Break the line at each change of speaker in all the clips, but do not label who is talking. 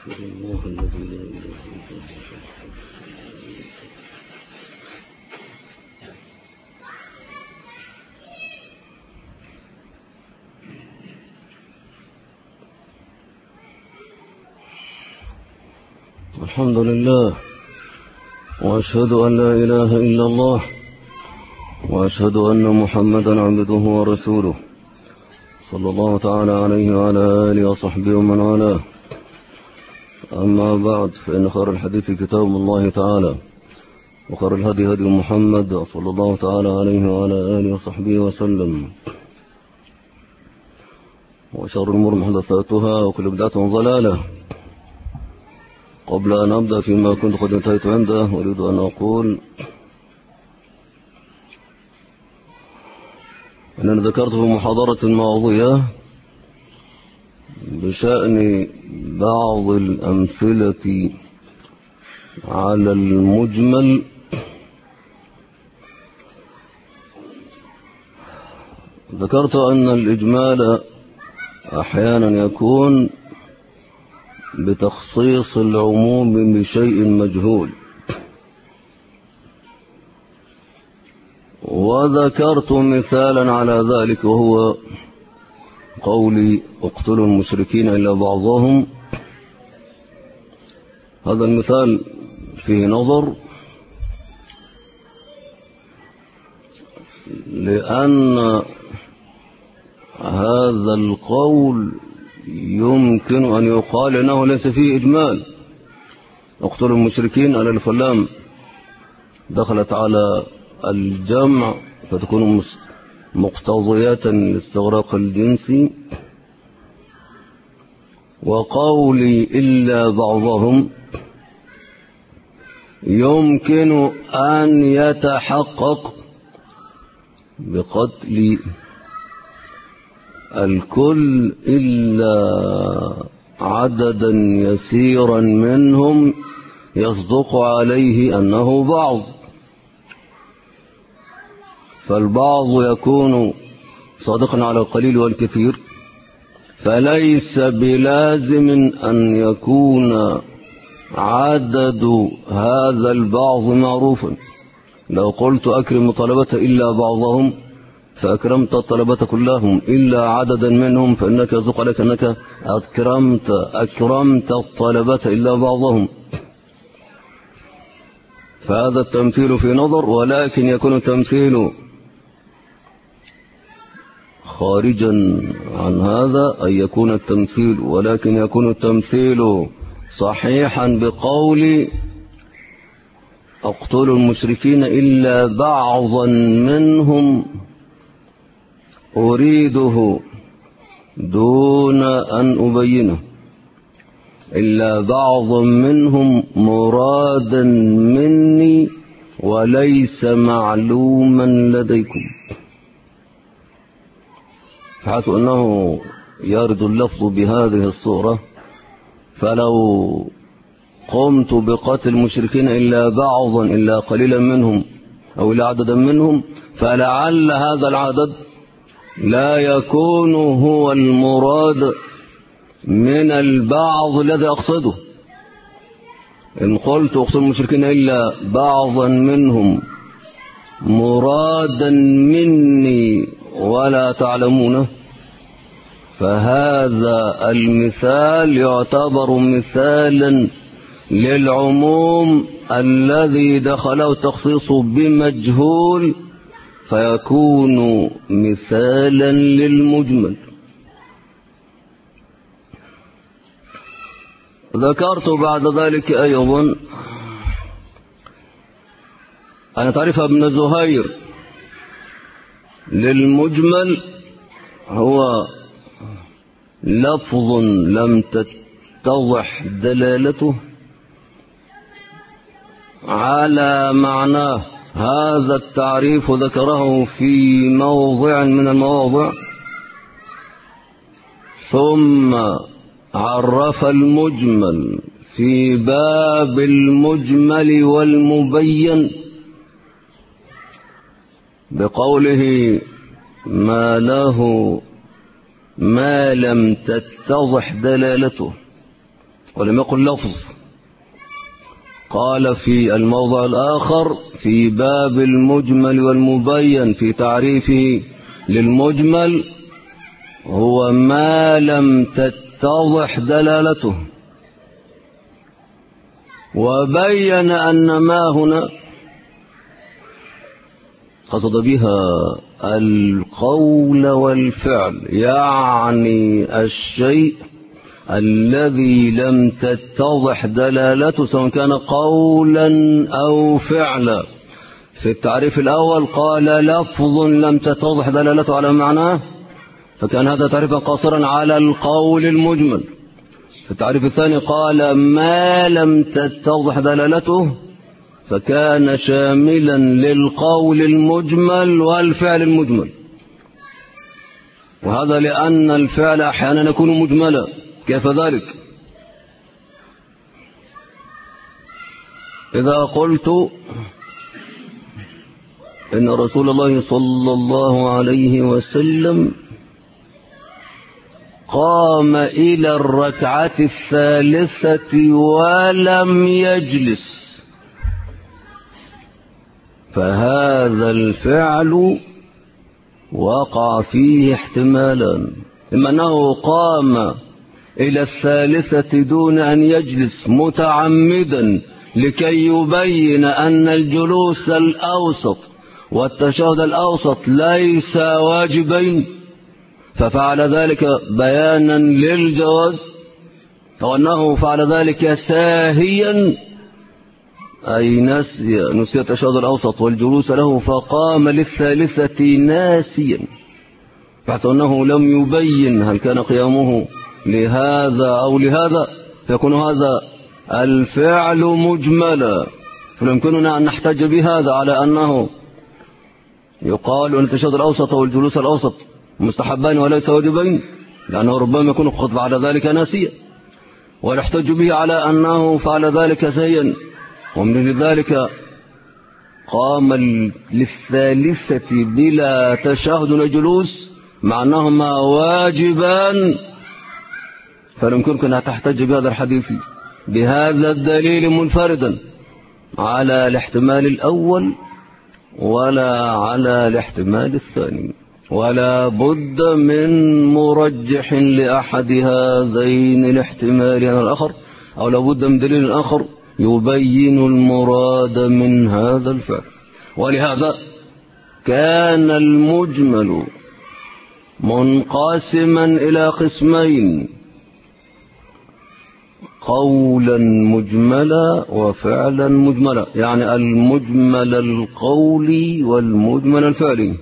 أستغفر الله الذي لا إله إلا هو. الحمد لله، وأشهد أن لا إله إلا الله، وأشهد أن محمدا عبده ورسوله صلى الله تعالى عليه وعلى آله وصحبه ومن والاه. أما بعد، فإن خير الحديث كتاب الله تعالى، وخير الهدي هدي محمد صلى الله تعالى عليه وعلى آله وصحبه وسلم، وشر الأمور محدثاتها، وكل بدعة ضلالة. قبل أن أبدأ فيما كنت قد انتهيت عنده، أريد أن أقول أنني ذكرت في محاضرة الماضية بشأن بعض الأمثلة على المجمل ذكرت أن الإجمال أحيانا يكون بتخصيص العموم بشيء مجهول، وذكرت مثالا على ذلك، وهو قولي اقتلوا المشركين إلا بعضهم. هذا المثال فيه نظر، لأن هذا القول يمكن أن يقال أنه ليس فيه إجمال. اقتلوا المشركين على الفلام دخلت على الجمع فتكون مقتضيات لاستغراق الجنس، وقولي إلا بعضهم يمكن أن يتحقق بقتل الكل إلا عددا يسيرا منهم يصدق عليه أنه بعض، فالبعض يكون صادقا على القليل والكثير، فليس بلازم أن يكون عدد هذا البعض معروفا. لو قلت أكرم الطلبة إلا بعضهم فأكرمت الطلبة كلهم إلا عددا منهم، فإنك يصدق عليك أنك أكرمت الطلبة إلا بعضهم. فهذا التمثيل في نظر، ولكن يكون التمثيل خارجا عن هذا، أي يكون التمثيل، ولكن يكون التمثيل صحيحا بقول اقتلوا المشركين إلا بعضا منهم أريده دون أن أبينه، إلا بعض منهم مرادا مني وليس معلوما لديكم. حيث أنه يرد اللفظ بهذه الصورة، فلو قمت بقتل المشركين إلا بعضا إلا قليلا منهم أو إلا عددا منهم، فلعل هذا العدد لا يكون هو المراد من البعض الذي أقصده. إن قلت اقتل المشركين إلا بعضا منهم مرادا مني ولا تعلمونه، فهذا المثال يعتبر مثالا للعموم الذي دخله التخصيص بمجهول، فيكون مثالا للمجمل. ذكرت بعد ذلك أيضا أن تعرف ابن زهير للمجمل هو لفظ لم تتضح دلالته على معناه. هذا التعريف ذكره في موضع من المواضع، ثم عرف المجمل في باب المجمل والمبين بقوله ما له ما لم تتضح دلالته، ولم يقل لفظ. قال في الموضع الآخر في باب المجمل والمبين في تعريفه للمجمل: هو ما لم تتضح دلالته. وبين أن ما هنا قصد بها القول والفعل، يعني الشيء الذي لم تتضح دلالته سواء كان قولا أو فعلا. في التعريف الأول قال لفظ لم تتضح دلالته على معناه، فكان هذا تعريفا قاصرا على القول المجمل. في التعريف الثاني قال ما لم تتضح دلالته، فكان شاملا للقول المجمل والفعل المجمل. وهذا لأن الفعل أحيانا يكون مجملا. كيف ذلك؟ إذا قلت إن رسول الله صلى الله عليه وسلم قام إلى الركعة الثالثة ولم يجلس، فهذا الفعل وقع فيه احتمالان: إما أنه قام إلى الثالثة دون أن يجلس متعمدا لكي يبين أن الجلوس الأوسط والتشهد الأوسط ليس واجبين، ففعل ذلك بيانا للجواز، أو أنه فعل ذلك ساهيا أي نسي التشهد الأوسط والجلوس له، فقام للثالثة ناسيا، حتى أنه لم يبين هل كان قيامه لهذا أو لهذا، فيكون هذا الفعل مجملا. فيمكننا أن نحتج بهذا على أنه يقال أن التشهد الأوسط والجلوس الأوسط مستحبان وليس واجبين، لأنه ربما يكون قد فعل ذلك ناسيا، ونحتج به على أنه فعل ذلك سهيا. ومن ذلك قام للثالثة بلا تشهد ولا جلوس مع أنهما واجبان، فيمكنك أن تحتج بهذا الحديث بهذا الدليل منفردا على الاحتمال الأول ولا على الاحتمال الثاني، ولا بد من مرجح لأحد هذين الاحتمالين على الآخر، أو لا بد من دليل آخر يبين المراد من هذا الفعل. ولهذا كان المجمل منقسما إلى قسمين: قولا مجملا وفعلا مجملا، يعني المجمل القولي والمجمل الفعلي.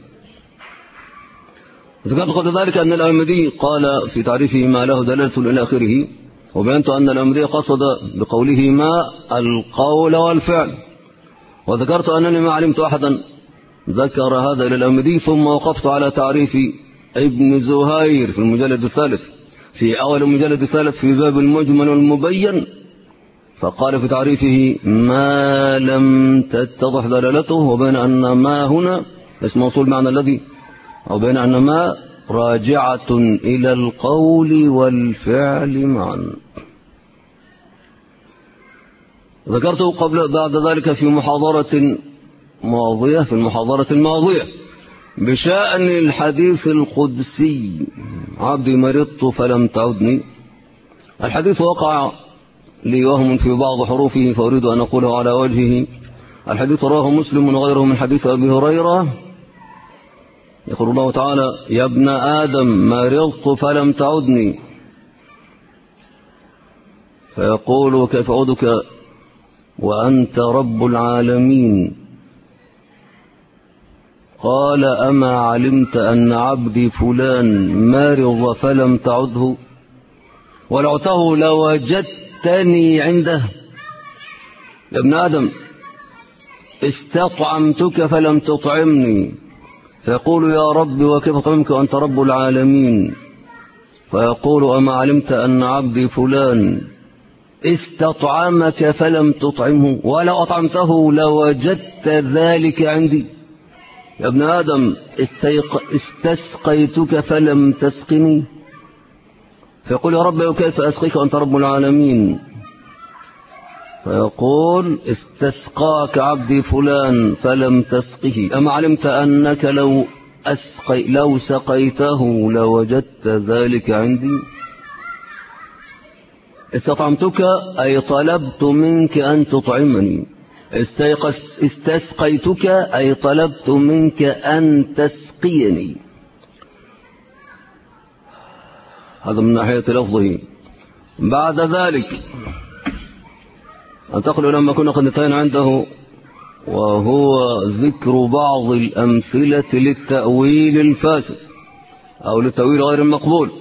ذكرت قبل ذلك أن الأحمدي قال في تعريفه ما له دلالة إلى آخره، وبينت أن الأحمدي قصد بقوله ما القول والفعل. وذكرت أنني ما علمت أحدا ذكر هذا للأحمدي، ثم وقفت على تعريف ابن زهير في المجلد الثالث، في أول المجلد الثالث في باب المجمل والمبين، فقال في تعريفه ما لم تتضح دلالته، وبين أن ما هنا اسم موصول معنى الذي، أو بين أن ما راجعة إلى القول والفعل معا. ذكرته بعد ذلك في محاضرة الماضية بشأن الحديث القدسي: عبدي مرضت فلم تعدني. الحديث وقع لي وهم في بعض حروفه فأريد أن أقوله على وجهه. الحديث رواه مسلم وغيره من حديث أبي هريرة، يقول الله تعالى: يا ابن آدم مرضت فلم تعدني، فيقول كيف أعودك وأنت رب العالمين؟ قال أما علمت أن عبدي فلان مرض فلم تعده، ولعته لوجدتني عنده. يا ابن آدم استطعمتك فلم تطعمني، فيقول يا رب وكيف أطعمك وأنت رب العالمين؟ فيقول أما علمت أن عبدي فلان استطعمك فلم تطعمه، ولو أطعمته لوجدت ذلك عندي. يا ابن آدم استسقيتك فلم تسقني، فيقول يا رب كيف أسقيك وأنت رب العالمين؟ فيقول استسقاك عبدي فلان فلم تسقه، أما علمت أنك لو سقيته لوجدت ذلك عندي؟ استطعمتك أي طلبت منك أن تطعمني، استسقيتك أي طلبت منك أن تسقيني. هذا من ناحية لفظه. بعد ذلك انتقل لما كنا قد انتهينا عنده، وهو ذكر بعض الأمثلة للتأويل الفاسد أو للتأويل غير المقبول.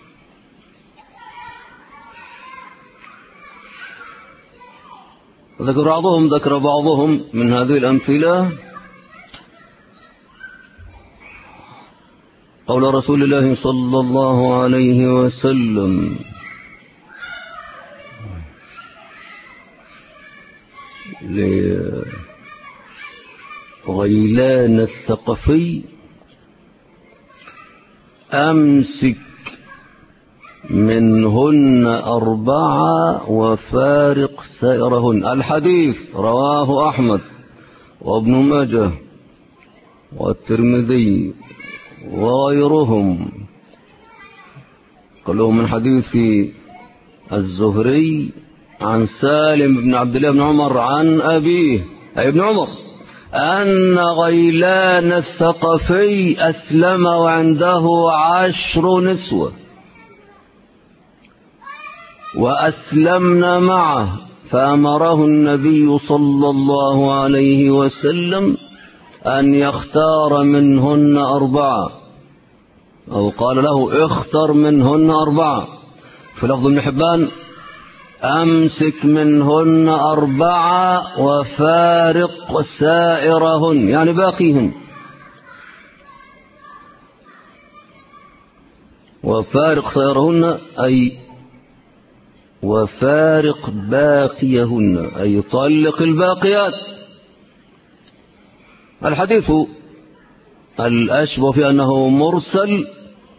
ذكر بعضهم من هذه الأمثلة قول رسول الله صلى الله عليه وسلم لغيلان الثقفي أمسك منهن 4 وفارق سائرهن. الحديث رواه أحمد وابن ماجه والترمذي وغيرهم كلهم من حديث الزهري عن سالم بن عبد الله بن عمر عن أبيه أي ابن عمر أن غيلان الثقفي أسلم وعنده 10 نسوة وأسلمن معه، فأمره النبي صلى الله عليه وسلم أن يختار منهن 4، أو قال له اختر منهن 4. في لفظ ابن حبان أمسك منهن 4 وفارق سائرهن، يعني باقيهن. وفارق سائرهن أي وفارق باقيهن أي طلق الباقيات. الحديث الأشبه في أنه مرسل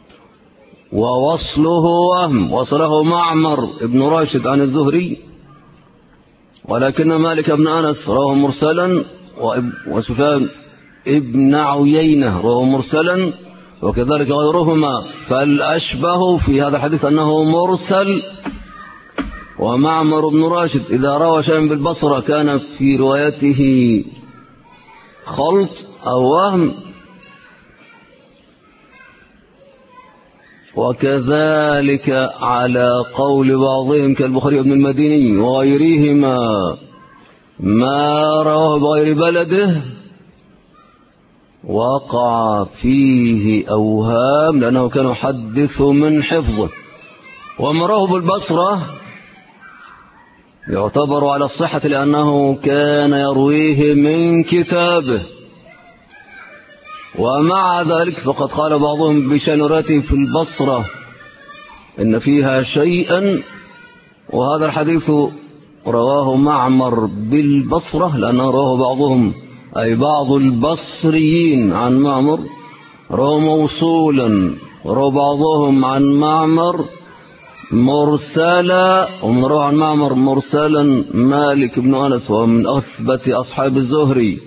ووصله وهم، وصله معمر ابن راشد عن الزهري، ولكن مالك بن أنس رواه مرسلا، وسفيان ابن عيينة رواه مرسلا، وكذلك غيرهما. فالأشبه في هذا الحديث أنه مرسل، ومعمر بن راشد إذا روى شيئا بالبصرة كان في روايته خلط أو وهم. وكذلك على قول بعضهم كالبخاري بن المديني وغيرهما ما رواه بغير بلده وقع فيه أوهام لأنه كان يحدث من حفظه، وما رواه بالبصرة يعتبر على الصحة لأنه كان يرويه من كتابه. ومع ذلك فقد قال بعضهم بشنورته في البصرة إن فيها شيئا، وهذا الحديث رواه معمر بالبصرة لأنه رواه بعضهم أي بعض البصريين عن معمر رواه موصولا، ورواه بعضهم عن معمر مرسلا، ومن رواه عن معمر مرسلا مالك بن أنس وهو من أثبت أصحاب الزهري.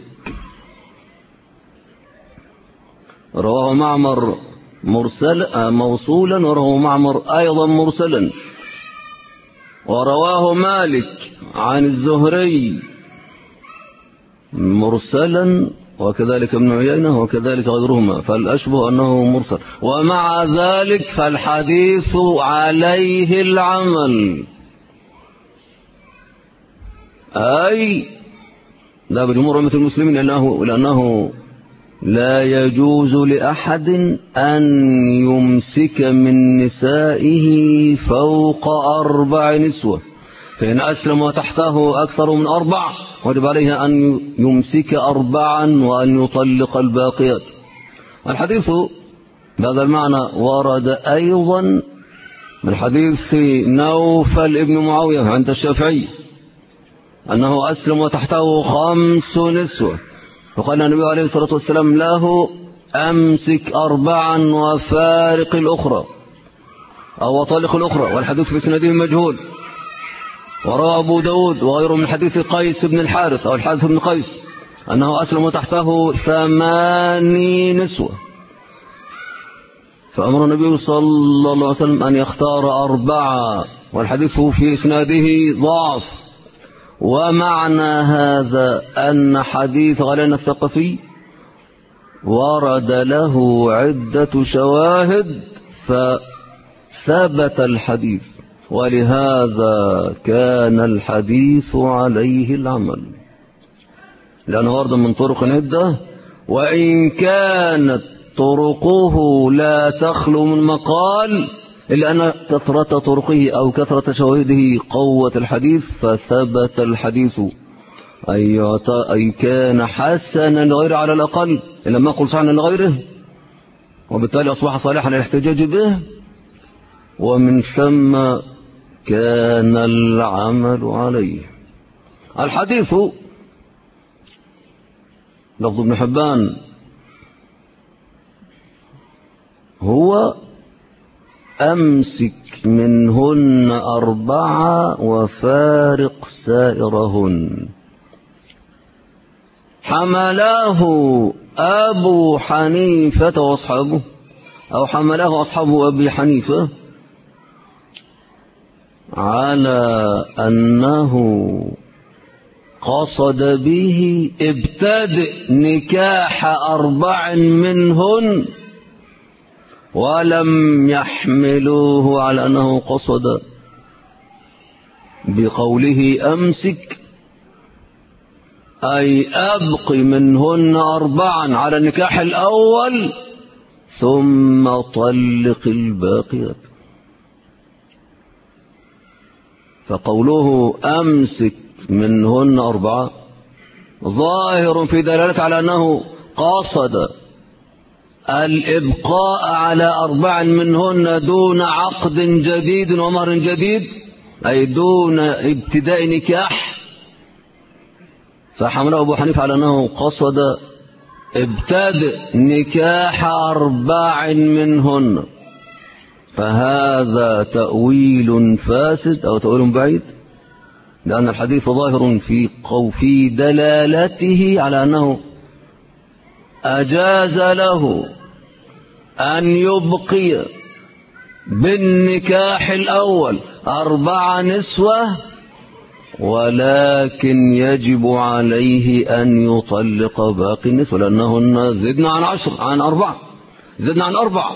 رواه معمر موصولا، ورواه معمر أيضا مرسلا، ورواه مالك عن الزهري مرسلا، وكذلك ابن عيينة وكذلك غيرهما. فالأشبه أنه مرسل، ومع ذلك فالحديث عليه العمل، أي لا بجمهور أمة المسلمين، لأنه لا يجوز لأحد أن يمسك من نسائه فوق 4 نسوة، فإن أسلم وتحته أكثر من 4 وجب عليه أن يمسك 4 وأن يطلق الباقيات. الحديث بهذا المعنى ورد أيضا من حديث نوفل ابن معاوية عند الشافعي أنه أسلم وتحته 5 نسوة، فقال النبي عليه الصلاة والسلام له أمسك 4 وفارق الأخرى. أو طريق الأخرى والحديث في إسناده مجهول. وروى أبو داود وغيره من حديث قيس بن الحارث أو الحارث بن قيس أنه أسلم تحته 8 نسوة، فأمر النبي صلى الله عليه وسلم أن يختار 4، والحديث في إسناده ضعف. ومعنى هذا أن حديث غلان الثقفي ورد له عدة شواهد فثبت الحديث، ولهذا كان الحديث عليه العمل، لأنه ورد من طرق عدة، وإن كانت طرقه لا تخلو من مقال، إلا أن كثرة طرقه أو كثرة شواهده قوة الحديث، فثبت الحديث أي كان حسنا لغيره على الأقل، إن لم يقل صحنا لغيره، وبالتالي أصبح صالحا للاحتجاج به، ومن ثم كان العمل عليه. الحديث لفظ ابن حبان هو أمسك منهن 4 وفارق سائرهن. حملاه أبو حنيفة وأصحابه، أو حملاه أصحاب أبي حنيفة على أنه قصد به ابتدء نكاح 4 منهن، ولم يحملوه على أنه قصد بقوله أمسك أي أبق منهن 4 على النكاح الأول ثم طلق الباقيات. فقوله أمسك منهن 4 ظاهر في دلالة على أنه قصد الإبقاء على 4 منهن دون عقد جديد ومهر جديد، أي دون ابتداء نكاح. فحمله أبو حنيفة على أنه قصد ابتداء نكاح 4 منهن، فهذا تأويل فاسد أو تأويل بعيد، لأن الحديث ظاهر في دلالته على أنه أجاز له أن يبقي بالنكاح الأول 4 نسوة، ولكن يجب عليه أن يطلق باقي النسوة، لأنهن زدنا عن 10 عن 4 زدنا عن 4.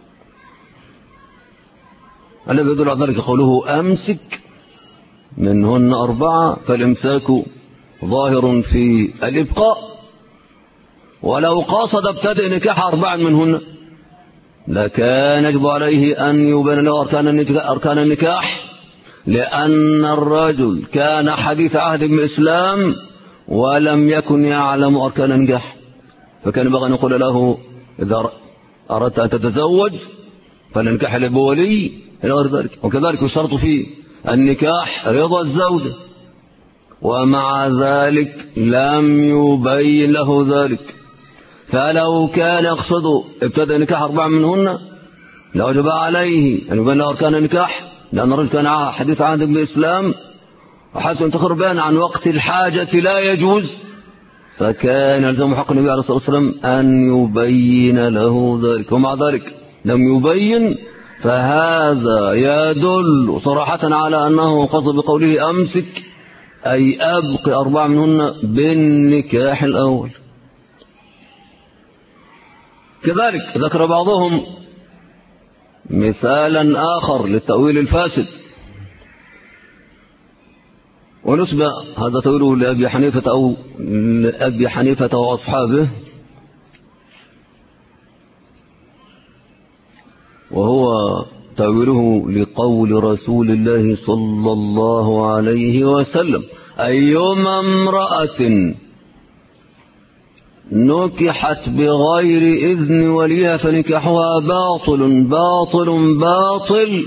الذي يدل على ذلك قوله أمسك منهن 4، فالإمساك ظاهر في الإبقاء. ولو قصد ابتدأ نكاح 4 منهن لكان يجب عليه أن يبين له أركان النكاح، لأن الرجل كان حديث عهد بالإسلام ولم يكن يعلم أركان النكاح، فكان ينبغي أن يقول له إذا أردت أن تتزوج فالنكاح للولي إلى غير ذلك. وكذلك يشترط في النكاح رضا الزوجة، ومع ذلك لم يبين له ذلك. فلو كان يقصد ابتدأ نكاح 4 منهن لوجب عليه أن يبين له أركان النكاح، لأن الرجل كان حديث عهد بالإسلام وحتى ينتخر بيان عن وقت الحاجة لا يجوز، فكان يلزم حق النبي عليه الصلاة والسلام أن يبين له ذلك، ومع ذلك لم يبين. فهذا يدل صراحة على أنه قصد بقوله أمسك أي أبقي 4 منهن بالنكاح الأول. كذلك ذكر بعضهم مثالا آخر للتأويل الفاسد، ونسبة هذا تأويله لأبي حنيفة أو لأبي حنيفة وأصحابه، وهو تأويله لقول رسول الله صلى الله عليه وسلم: أيما امرأة نكحت بغير إذن وليها فنكحها باطل باطل باطل،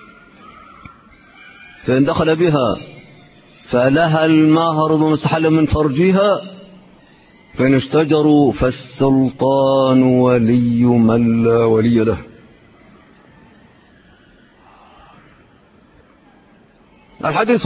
فإن دخل بها فلها المهر بمستحل من فرجها، فإن اشتجروا فالسلطان ولي من لا ولي له. الحديث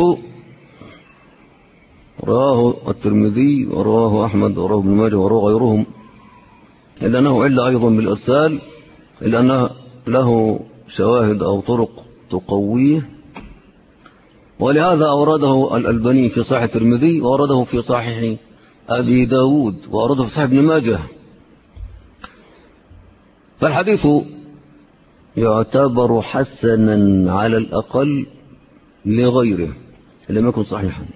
رواه الترمذي ورواه أحمد ورواه ابن ماجه ورواه غيرهم، إلا أنه عل أيضا بالإرسال، إلا أنه له شواهد أو طرق تقويه، ولهذا أورده الألباني في صحيح الترمذي، وأورده في صحيح أبي داود، وأورده في صحيح ابن ماجه. فالحديث يعتبر حسنا على الأقل لغيره لم يكن صحيحا.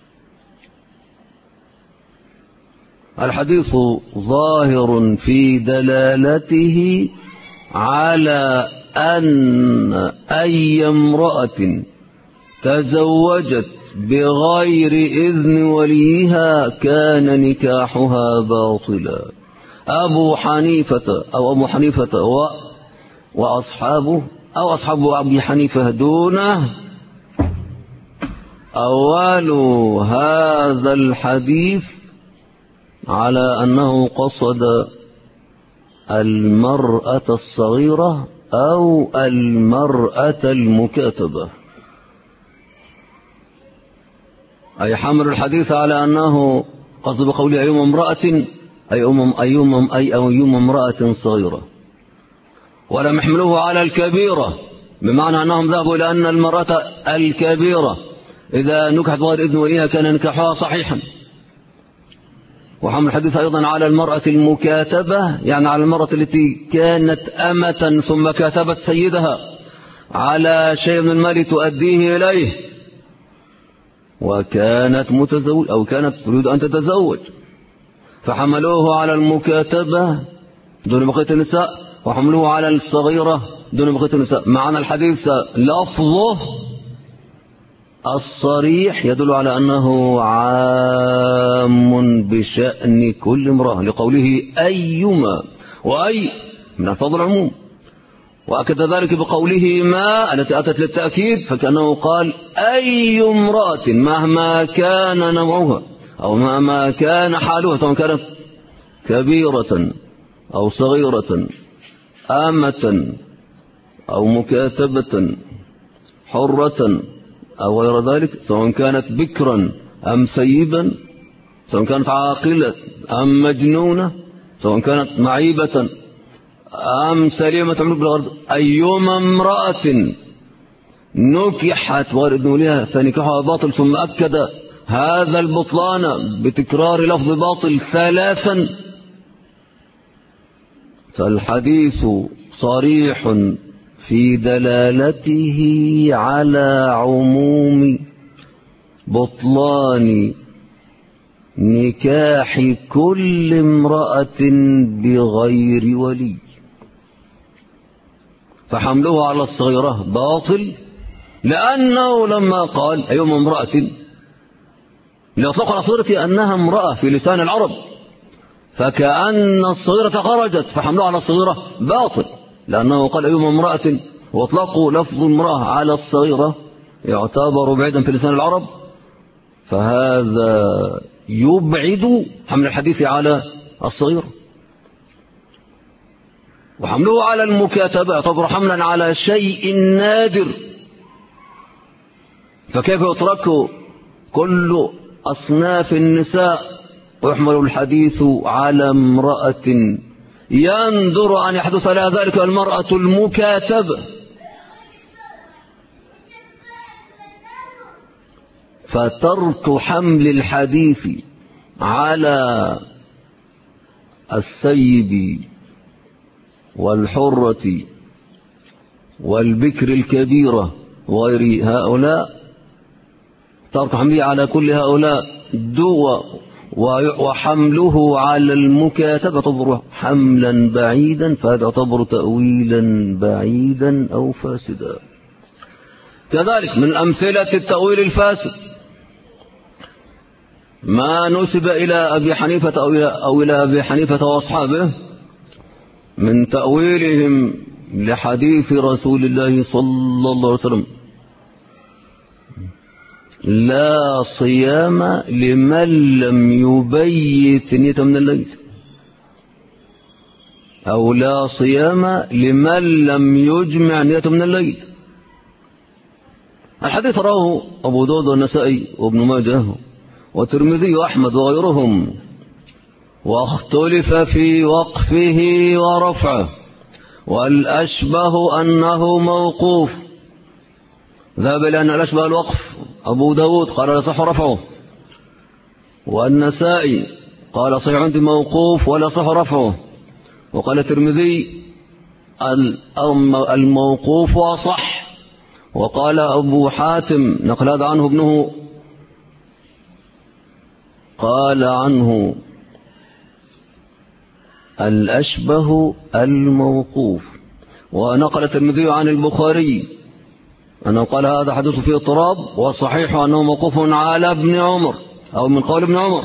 الحديث ظاهر في دلالته على أن أي امرأة تزوجت بغير إذن وليها كان نكاحها باطلا. أبو حنيفة وأصحابه أو أصحاب أبي حنيفة دونه أول هذا الحديث على أنه قصد المرأة الصغيرة أو المرأة المكاتبة، أي حمل الحديث على أنه قصد بقوله أيما امرأة أيما امرأة صغيرة، ولم يحملوه على الكبيرة، بمعنى أنهم ذهبوا إلى أن المرأة الكبيرة إذا نكحت بغير إذن وليها كان نكاحها صحيحا. وحمل الحديث أيضا على المرأة المكاتبة، يعني على المرأة التي كانت أمة ثم كاتبت سيدها على شيء من المال تؤديه إليه، وكانت متزوج أو كانت تريد أن تتزوج، فحملوه على المكاتبة دون بقية النساء، وحملوه على الصغيرة دون بقية النساء. معنى الحديث لفظه الصريح يدل على أنه عام بشأن كل امرأة، لقوله أيما، وأي من الفاظ العموم، وأكد ذلك بقوله ما التي أتت للتأكيد، فكأنه قال أي امرأة مهما كان نوعها أو مهما كان حالها، سواء كانت كبيرة أو صغيرة، آمة أو مكاتبة، حرة أو غير ذلك، سواء كانت بكرا أم سيبا، سواء كانت عاقلة أم مجنونة، سواء كانت معيبة أم سليمة عمرك بالغرض، أيما امرأة نكحت بغير إذن وليها فنكاحها باطل. ثم أكد هذا البطلان بتكرار لفظ باطل ثلاثا. فالحديث صريح في دلالته على عموم بطلان نكاح كل امرأة بغير ولي، فحمله على الصغيرة باطل، لأنه لما قال أيما امرأة ليطلق على صغيرة أنها امرأة في لسان العرب، فكأن الصغيرة خرجت، فحمله على الصغيرة باطل، لأنه قال أيما امرأة، واطلقوا لفظ امرأة على الصغيرة يعتبر بعيدا في لسان العرب، فهذا يبعد حمل الحديث على الصغيرة. وحمله على المكاتبة يعتبر حملا على شيء نادر، فكيف يترك كل أصناف النساء ويحمل الحديث على امرأة يندر أن يحدث لها ذلك المرأة المكاتبة؟ فترك حمل الحديث على السيب والحرة والبكر الكبيرة وغير هؤلاء، ترك حمله على كل هؤلاء وحمله على المكاتبة يعتبر حملا بعيدا، فهذا يعتبر تأويلا بعيدا أو فاسدا. كذلك من أمثلة التأويل الفاسد ما نسب إلى أبي حنيفة أو إلى أبي حنيفة وأصحابه من تأويلهم لحديث رسول الله صلى الله عليه وسلم لا صيام لمن لم يبيت نية من الليل، أو لا صيام لمن لم يجمع نية من الليل. الحديث رواه أبو داود والنسائي وابن ماجه والترمذي وأحمد وغيرهم، واختلف في وقفه ورفعه، والأشبه أنه موقوف. ذهب إلى أن الأشبه الوقف. أبو داود قال لا صح رفعه، والنسائي قال صحيح عندي موقوف ولا صح رفعه، وقال الترمذي الموقوف أصح، وقال أبو حاتم نقل هذا عنه ابنه قال عنه الأشبه الموقوف. ونقل الترمذي عن البخاري أنه قال هذا حديث فيه اضطراب، والصحيح أنه موقوف على ابن عمر أو من قول ابن عمر.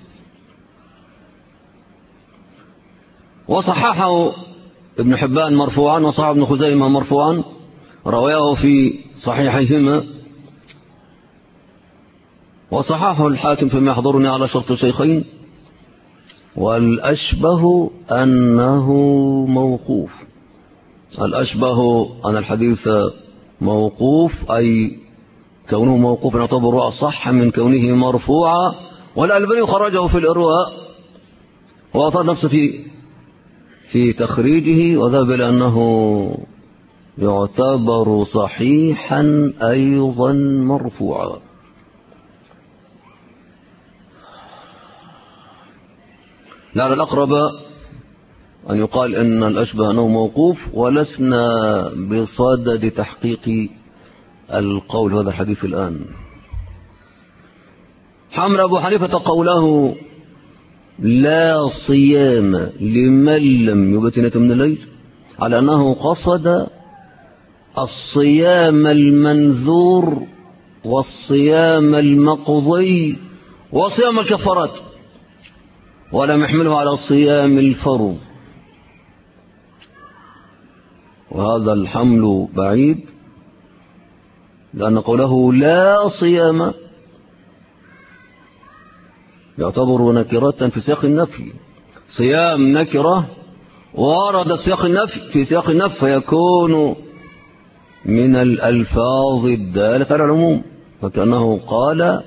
وصححه ابن حبان مرفوعا، وصححه ابن خزيمة مرفوعا، رواه في صحيحيهما، وصححه الحاكم فيما يحضرني على شرط الشيخين. والأشبه أنه موقوف. الأشبه أن الحديث موقوف، أي كونه موقوف يعتبر أصح من كونه مرفوعا. والألباني خرجه في الإرواء وأطال نفسه في تخريجه، وذهب إلى أنه يعتبر صحيحا أيضا مرفوعا. لعل الأقرب أن يقال إن الأشبه أنه موقوف، ولسنا بصدد تحقيق القول هذا الحديث الآن. حمل أبو حنيفة قوله لا صيام لمن لم يبت من الليل على أنه قصد الصيام المنذور والصيام المقضي وصيام الكفارات، ولم يحمله على صيام الفرض. وهذا الحمل بعيد، لأن قوله لا صيام يعتبر نكرة في سياق النفي. صيام نكرة وارد في سياق النفي فيكون من الألفاظ الدالة على العموم، فكأنه قال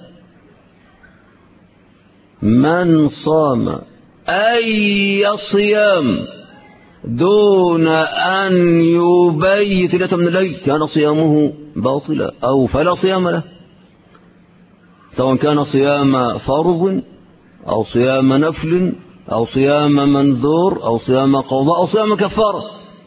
من صام أي صيام دون أن يبيت ليلة من الليل كان صيامه باطلا أو فلا صيام له، سواء كان صيام فرض أو صيام نفل أو صيام منذور أو صيام قضاء أو صيام كفارة.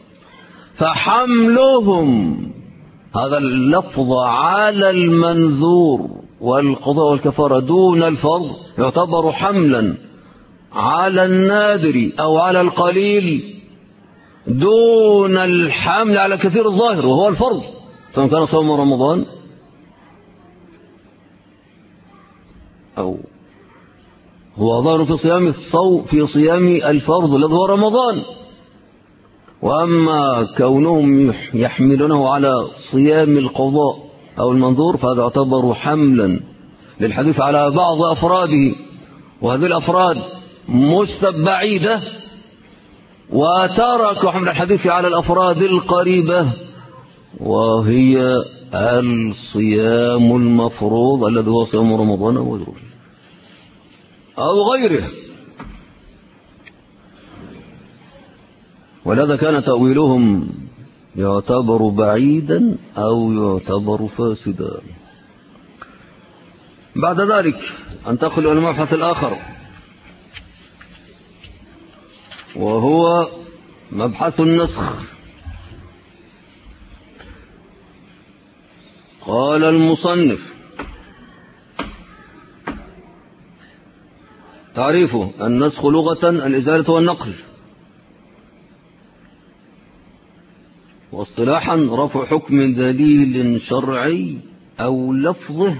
فحملهم هذا اللفظ على المنذور والقضاء والكفارة دون الفرض يعتبر حملا على النادر أو على القليل دون الحمل على كثير الظاهر وهو الفرض، سواء كان صوم رمضان أو هو ظاهر في صيام الفرض الذي هو رمضان. وأما كونهم يحملونه على صيام القضاء أو المنذور فهذا يعتبر حملا للحديث على بعض أفراده، وهذه الأفراد مستبعدة، وتركوا حمل الحديث على الأفراد القريبة وهي الصيام المفروض الذي هو صيام رمضان أو غيره. ولهذا كان تأويلهم يعتبر بعيدا أو يعتبر فاسدا. بعد ذلك انتقل إلى المبحث الآخر، وهو مبحث النسخ. قال المصنف: تعريفه: النسخ لغة الإزالة والنقل، واصطلاحا رفع حكم دليل شرعي أو لفظه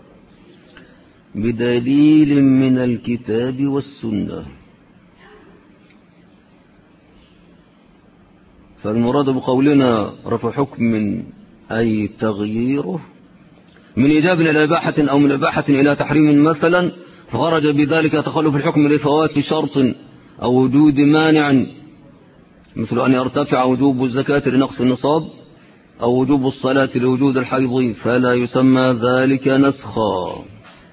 بدليل من الكتاب والسنة. فالمراد بقولنا رفع حكم أي تغييره من إيجاب إلى إباحة أو من إباحة إلى تحريم مثلا، فخرج بذلك تخلف الحكم لفوات شرط أو وجود مانع، مثل أن يرتفع وجوب الزكاة لنقص النصاب أو وجوب الصلاة لوجود الحيض فلا يسمى ذلك نسخا.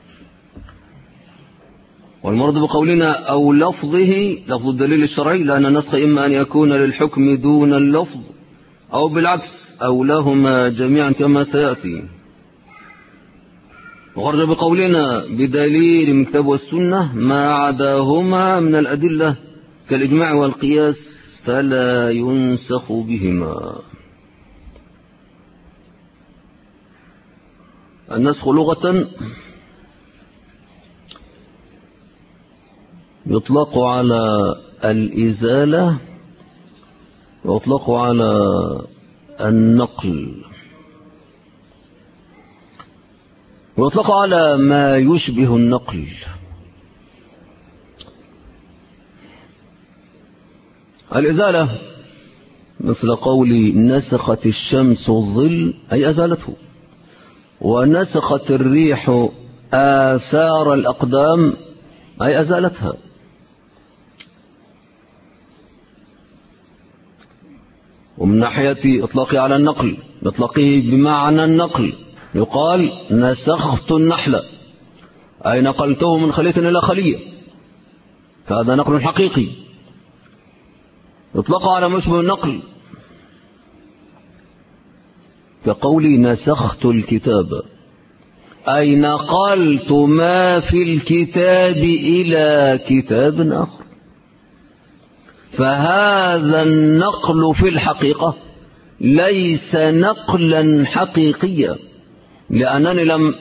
والمراد بقولنا أو لفظه لفظ الدليل الشرعي، لأن النسخ إما أن يكون للحكم دون اللفظ أو بالعكس أو لهما جميعا كما سيأتي. وخرج بقولنا بدليل من الكتاب والسنة ما عداهما من الأدلة كالإجماع والقياس فلا ينسخ بهما. النسخ لغة يطلق على الإزالة ويطلق على النقل ويطلق على ما يشبه النقل. الإزالة مثل قول نسخت الشمس الظل أي أزالته، ونسخت الريح آثار الأقدام أي أزالتها. ومن ناحية إطلاقه على النقل إطلاقه بمعنى النقل يقال نسخت النحل أي نقلته من خلية إلى خلية، فهذا نقل حقيقي. يطلق على مشبه النقل كقولي نسخت الكتاب أي نقلت ما في الكتاب إلى كتاب آخر. فهذا النقل في الحقيقة ليس نقلا حقيقيا، لأنني لم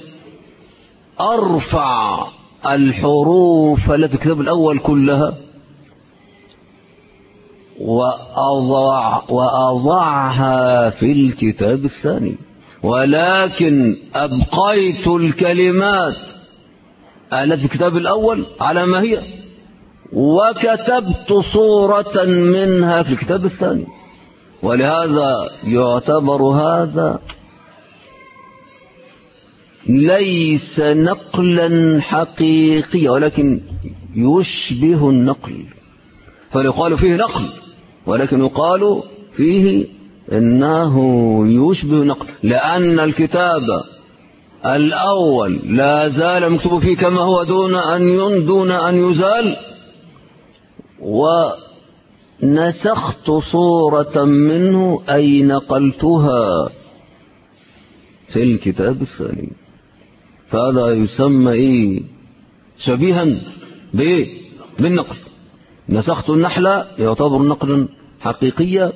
أرفع الحروف التي في الكتاب الأول كلها وأضعها في الكتاب الثاني، ولكن أبقيت الكلمات التي في الكتاب الأول على ما هي، وكتبت صورة منها في الكتاب الثاني. ولهذا يعتبر هذا ليس نقلا حقيقيا ولكن يشبه النقل، فيقال فيه نقل ولكن يقال فيه إنه يشبه نقل، لأن الكتاب الأول لا زال مكتوب فيه كما هو دون أن يزال، ونسخت صورة منه أي نقلتها في الكتاب الثاني. فهذا يسمى شبيها بالنقل. نسخت النحل يعتبر نقلا حقيقيا.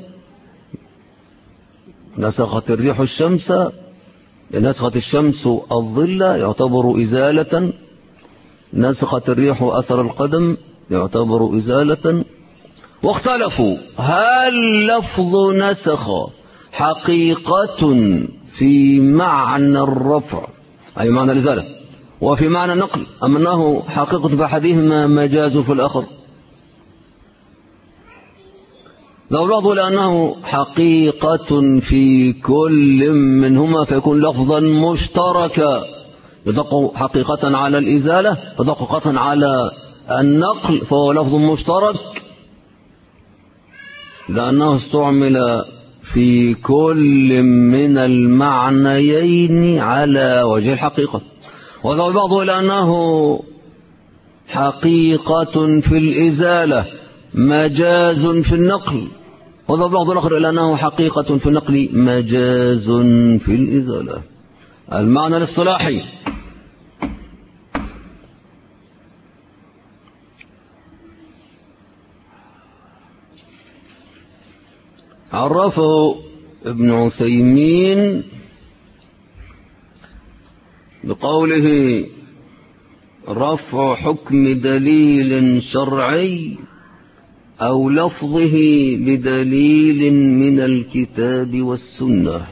نسخت الريح الشمس نسخت الشمس الظل يعتبر إزالة. نسخت الريح أثر القدم يعتبر إزالة. واختلفوا هل لفظ نسخ حقيقة في معنى الرفع أي معنى الإزالة وفي معنى النقل، أم أنه حقيقة في أحدهما مجاز في الآخر. لو بعضوا لأنه حقيقة في كل منهما فيكون لفظا مشتركا يدق حقيقة على الإزالة يدق حقيقة على النقل، فهو لفظ مشترك لأنه استعمل في كل من المعنيين على وجه الحقيقة. وذهب بعض إلى أنه حقيقة في الإزالة مجاز في النقل، وذهب بعض الآخر إلى أنه حقيقة في النقل مجاز في الإزالة. المعنى الاصطلاحي عرفه ابن عثيمين بقوله رفع حكم دليل شرعي أو لفظه بدليل من الكتاب والسنة.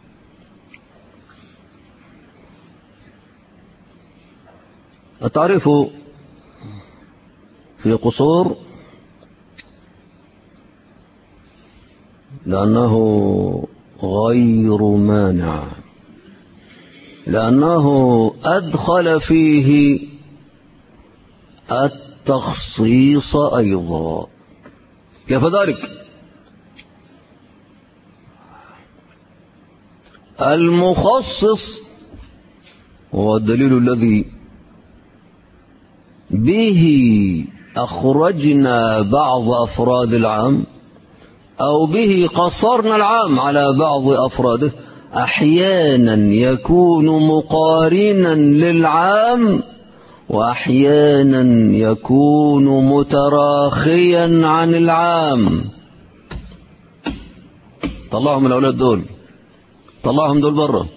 التعريف في قصور لأنه غير مانع، لأنه أدخل فيه التخصيص أيضا. كيف ذلك؟ المخصص هو الدليل الذي به أخرجنا بعض أفراد العام أو به قصرنا العام على بعض أفراده. أحيانا يكون مقارنا للعام وأحيانا يكون متراخيا عن العام. طلعهم الأولاد دول، طلعهم دول برا.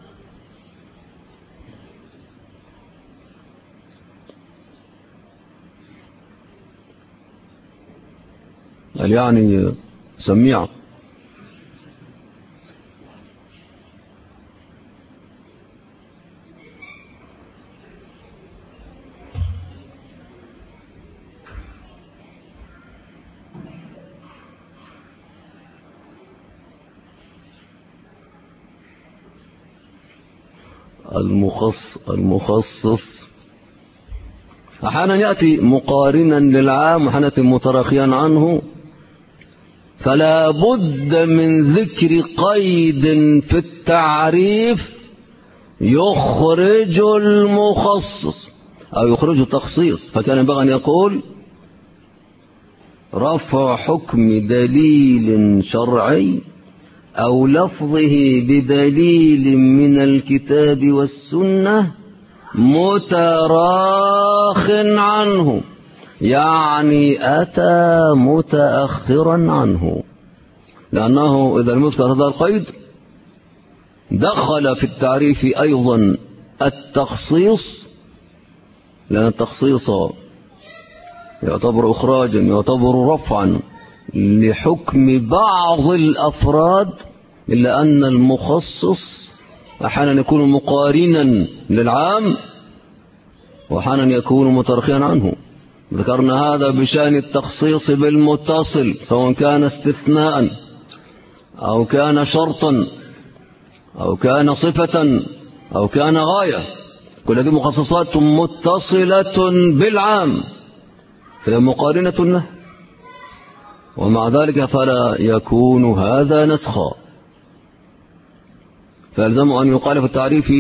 قال يعني سميع. المخصص أحيانا يأتي مقارنا للعام وأحيانا يأتي متراخيا عنه، فلا بد من ذكر قيد في التعريف يخرج المخصص أو يخرج التخصيص. فكان ينبغي أن يقول رفع حكم دليل شرعي أو لفظه بدليل من الكتاب والسنة متراخ عنه، يعني أتى متأخرا عنه، لأنه إذا المذكر هذا القيد دخل في التعريف أيضا التخصيص، لأن التخصيص يعتبر إخراجا يعتبر رفعا لحكم بعض الأفراد، إلا أن المخصص أحيانا يكون مقارنا للعام وأحيانا يكون مترخيا عنه. ذكرنا هذا بشأن التخصيص بالمتصل، سواء كان استثناء أو كان شرطا أو كان صفة أو كان غاية، كل هذه مخصصات متصلة بالعام فهي مقارنة له، ومع ذلك فلا يكون هذا نسخا. فيلزم أن يقال في التعريف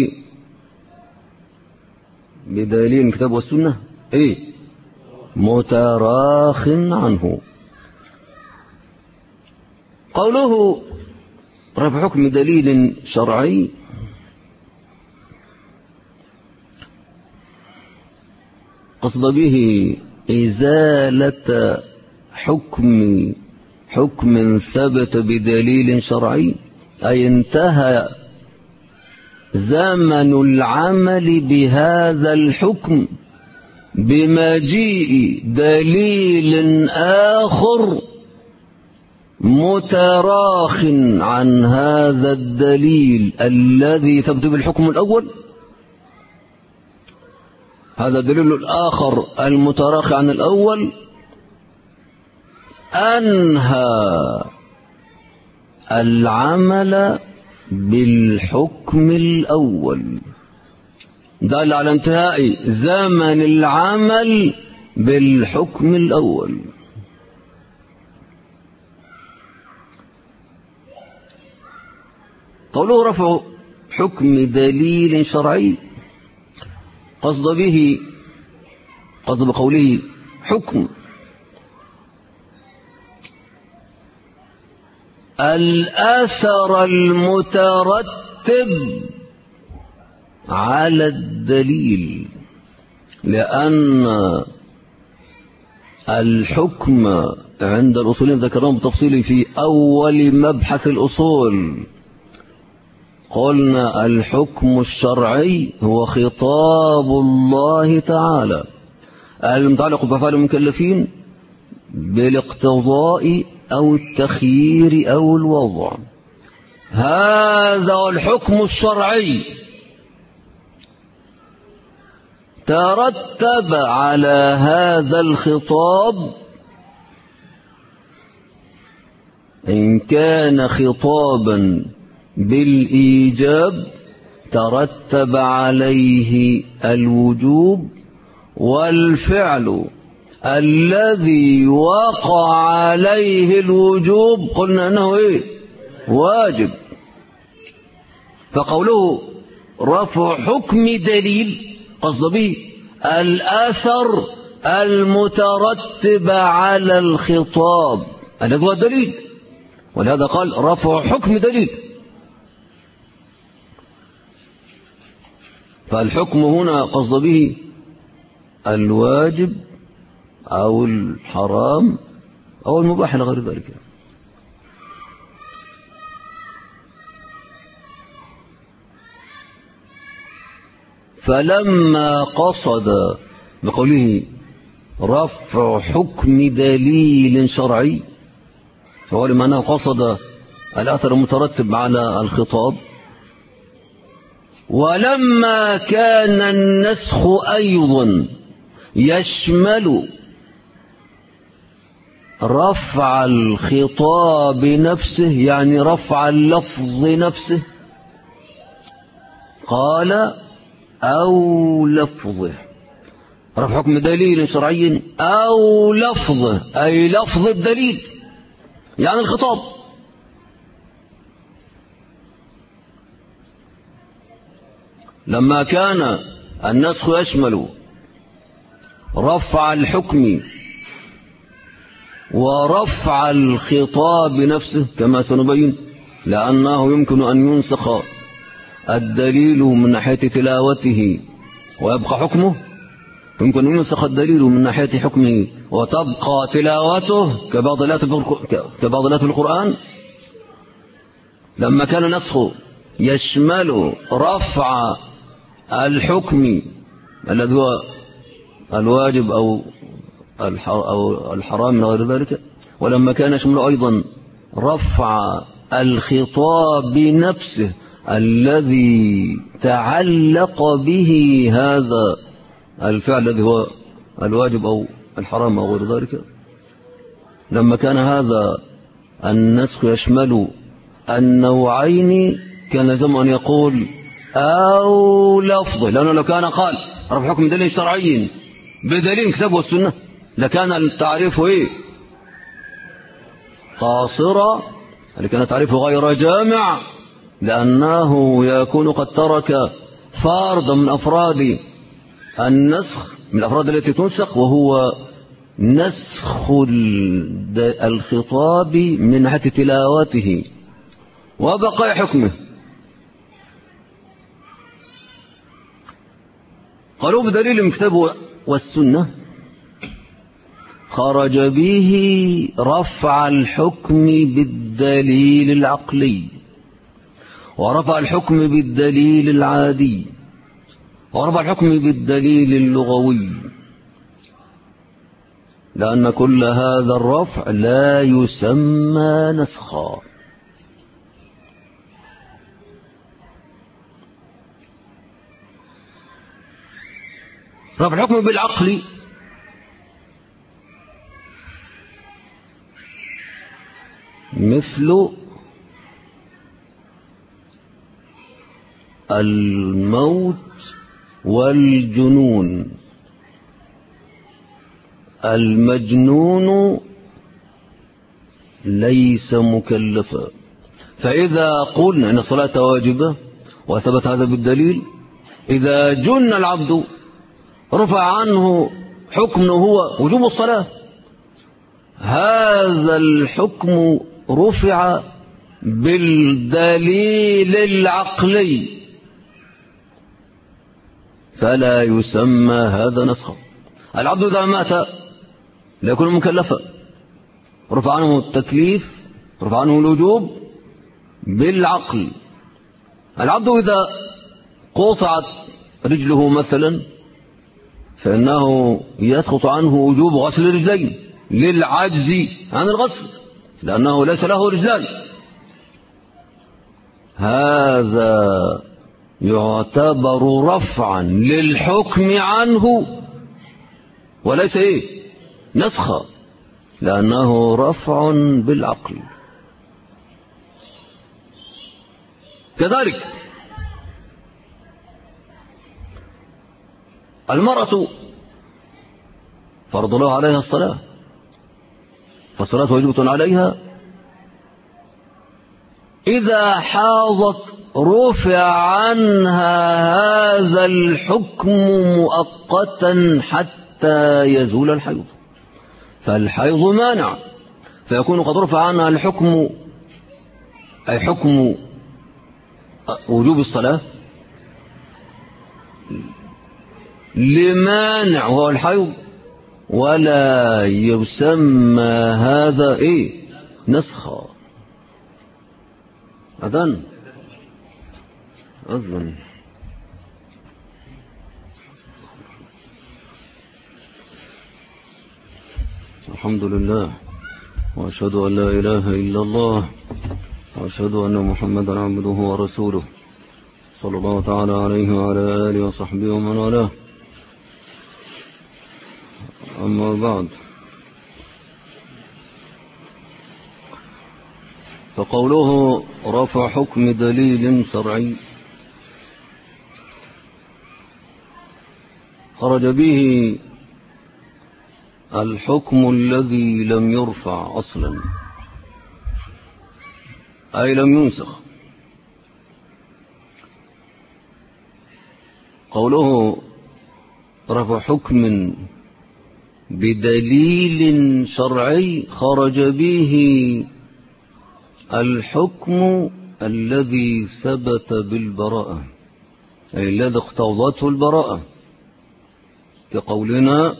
بدليل الكتاب والسنة متراخ عنه. قوله رفع حكم دليل شرعي قصد به إزالة حكم ثبت بدليل شرعي، أي انتهى زمن العمل بهذا الحكم بمجيء دليل آخر متراخ عن هذا الدليل الذي ثبت بالحكم الأول. هذا الدليل الآخر المتراخي عن الأول أنهى العمل بالحكم الأول، دل على انتهاء زمن العمل بالحكم الأول. قوله رفع حكم دليل شرعي قصد بقوله حكم الأثر المترتب على الدليل، لأن الحكم عند الأصولين ذكرناه بتفصيل في أول مبحث الأصول. قلنا الحكم الشرعي هو خطاب الله تعالى المتعلق بأفعال المكلفين بالاقتضاء أو التخيير أو الوضع. هذا الحكم الشرعي ترتب على هذا الخطاب، إن كان خطابا بالإيجاب ترتب عليه الوجوب، والفعل الذي وقع عليه الوجوب قلنا أنه واجب. فقوله رفع حكم دليل قصد به الأثر المترتب على الخطاب الذي هو الدليل، ولهذا قال رفع حكم دليل. فالحكم هنا قصد به الواجب أو الحرام أو المباح إلى غير ذلك. فلما قصد بقوله رفع حكم دليل شرعي فهو لمعناه قصد الأثر المترتب على الخطاب. ولما كان النسخ أيضا يشمل رفع الخطاب نفسه يعني رفع اللفظ نفسه قال أو لفظه، رفع حكم دليل شرعي أو لفظه أي لفظ الدليل يعني الخطاب. لما كان النسخ يشمل رفع الحكم ورفع الخطاب نفسه كما سنبين، لأنه يمكن أن ينسخ الدليل من ناحية تلاوته ويبقى حكمه، يمكن أن ينسخ الدليل من ناحية حكمه وتبقى تلاوته كبعض الآيات في القرآن. لما كان النسخ يشمل رفع الحكم الذي هو الواجب أو الحرام من غير ذلك، ولما كان يشمل أيضا رفع الخطاب نفسه الذي تعلق به هذا الفعل الذي هو الواجب أو الحرام أو غير ذلك، لما كان هذا النسخ يشمل النوعين كان لازم أن يقول أو لفظه، لأنه لو كان قال رفع حكم دليل شرعي بدليل كتاب والسنة لكان التعريف قاصرا، لكان التعريف غير جامع، لأنه يكون قد ترك فرضا من أفراد النسخ من الأفراد التي تنسخ، وهو نسخ الخطاب من ناحية تلاوته وبقاء حكمه. قالوا بدليل من الكتاب والسنة خرج به رفع الحكم بالدليل العقلي ورفع الحكم بالدليل العادي ورفع الحكم بالدليل اللغوي، لأن كل هذا الرفع لا يسمى نسخا. رفع الحكم بالعقل مثل الموت والجنون. المجنون ليس مكلفا، فإذا قلنا إن الصلاة واجبة وثبت هذا بالدليل، إذا جن العبد رفع عنه حكم هو وجوب الصلاة، هذا الحكم رفع بالدليل العقلي فلا يسمى هذا نسخا. العبد إذا مات لا يكون مكلفا، رفع عنه التكليف رفع عنه الوجوب بالعقل. العبد إذا قطعت رجله مثلا فإنه يسقط عنه وجوب غسل الرجلين للعجز عن الغسل لأنه ليس له رجلان، هذا يعتبر رفعا للحكم عنه وليس نسخا، لأنه رفع بالعقل. كذلك المرأة فرض الله عليها الصلاة، فالصلاة واجبة عليها إذا حاضت رفع عنها هذا الحكم مؤقتا حتى يزول الحيض، فالحيض مانع، فيكون قد رفع عنها الحكم، أي حكم وجوب الصلاة، لمانع وهو الحيض، ولا يسمى هذا نسخا. أذن الحمد لله، وأشهد أن لا إله إلا الله، وأشهد أن محمدا عبده ورسوله، صلى الله تعالى عليه وعلى آله وصحبه ومن والاه. أما بعد، فقوله رفع حكم دليل شرعي خرج به الحكم الذي لم يرفع أصلا، أي لم ينسخ. قوله رفع حكم بدليل شرعي خرج به الحكم الذي ثبت بالبراءة، أي الذي اقتضته البراءة، كقولنا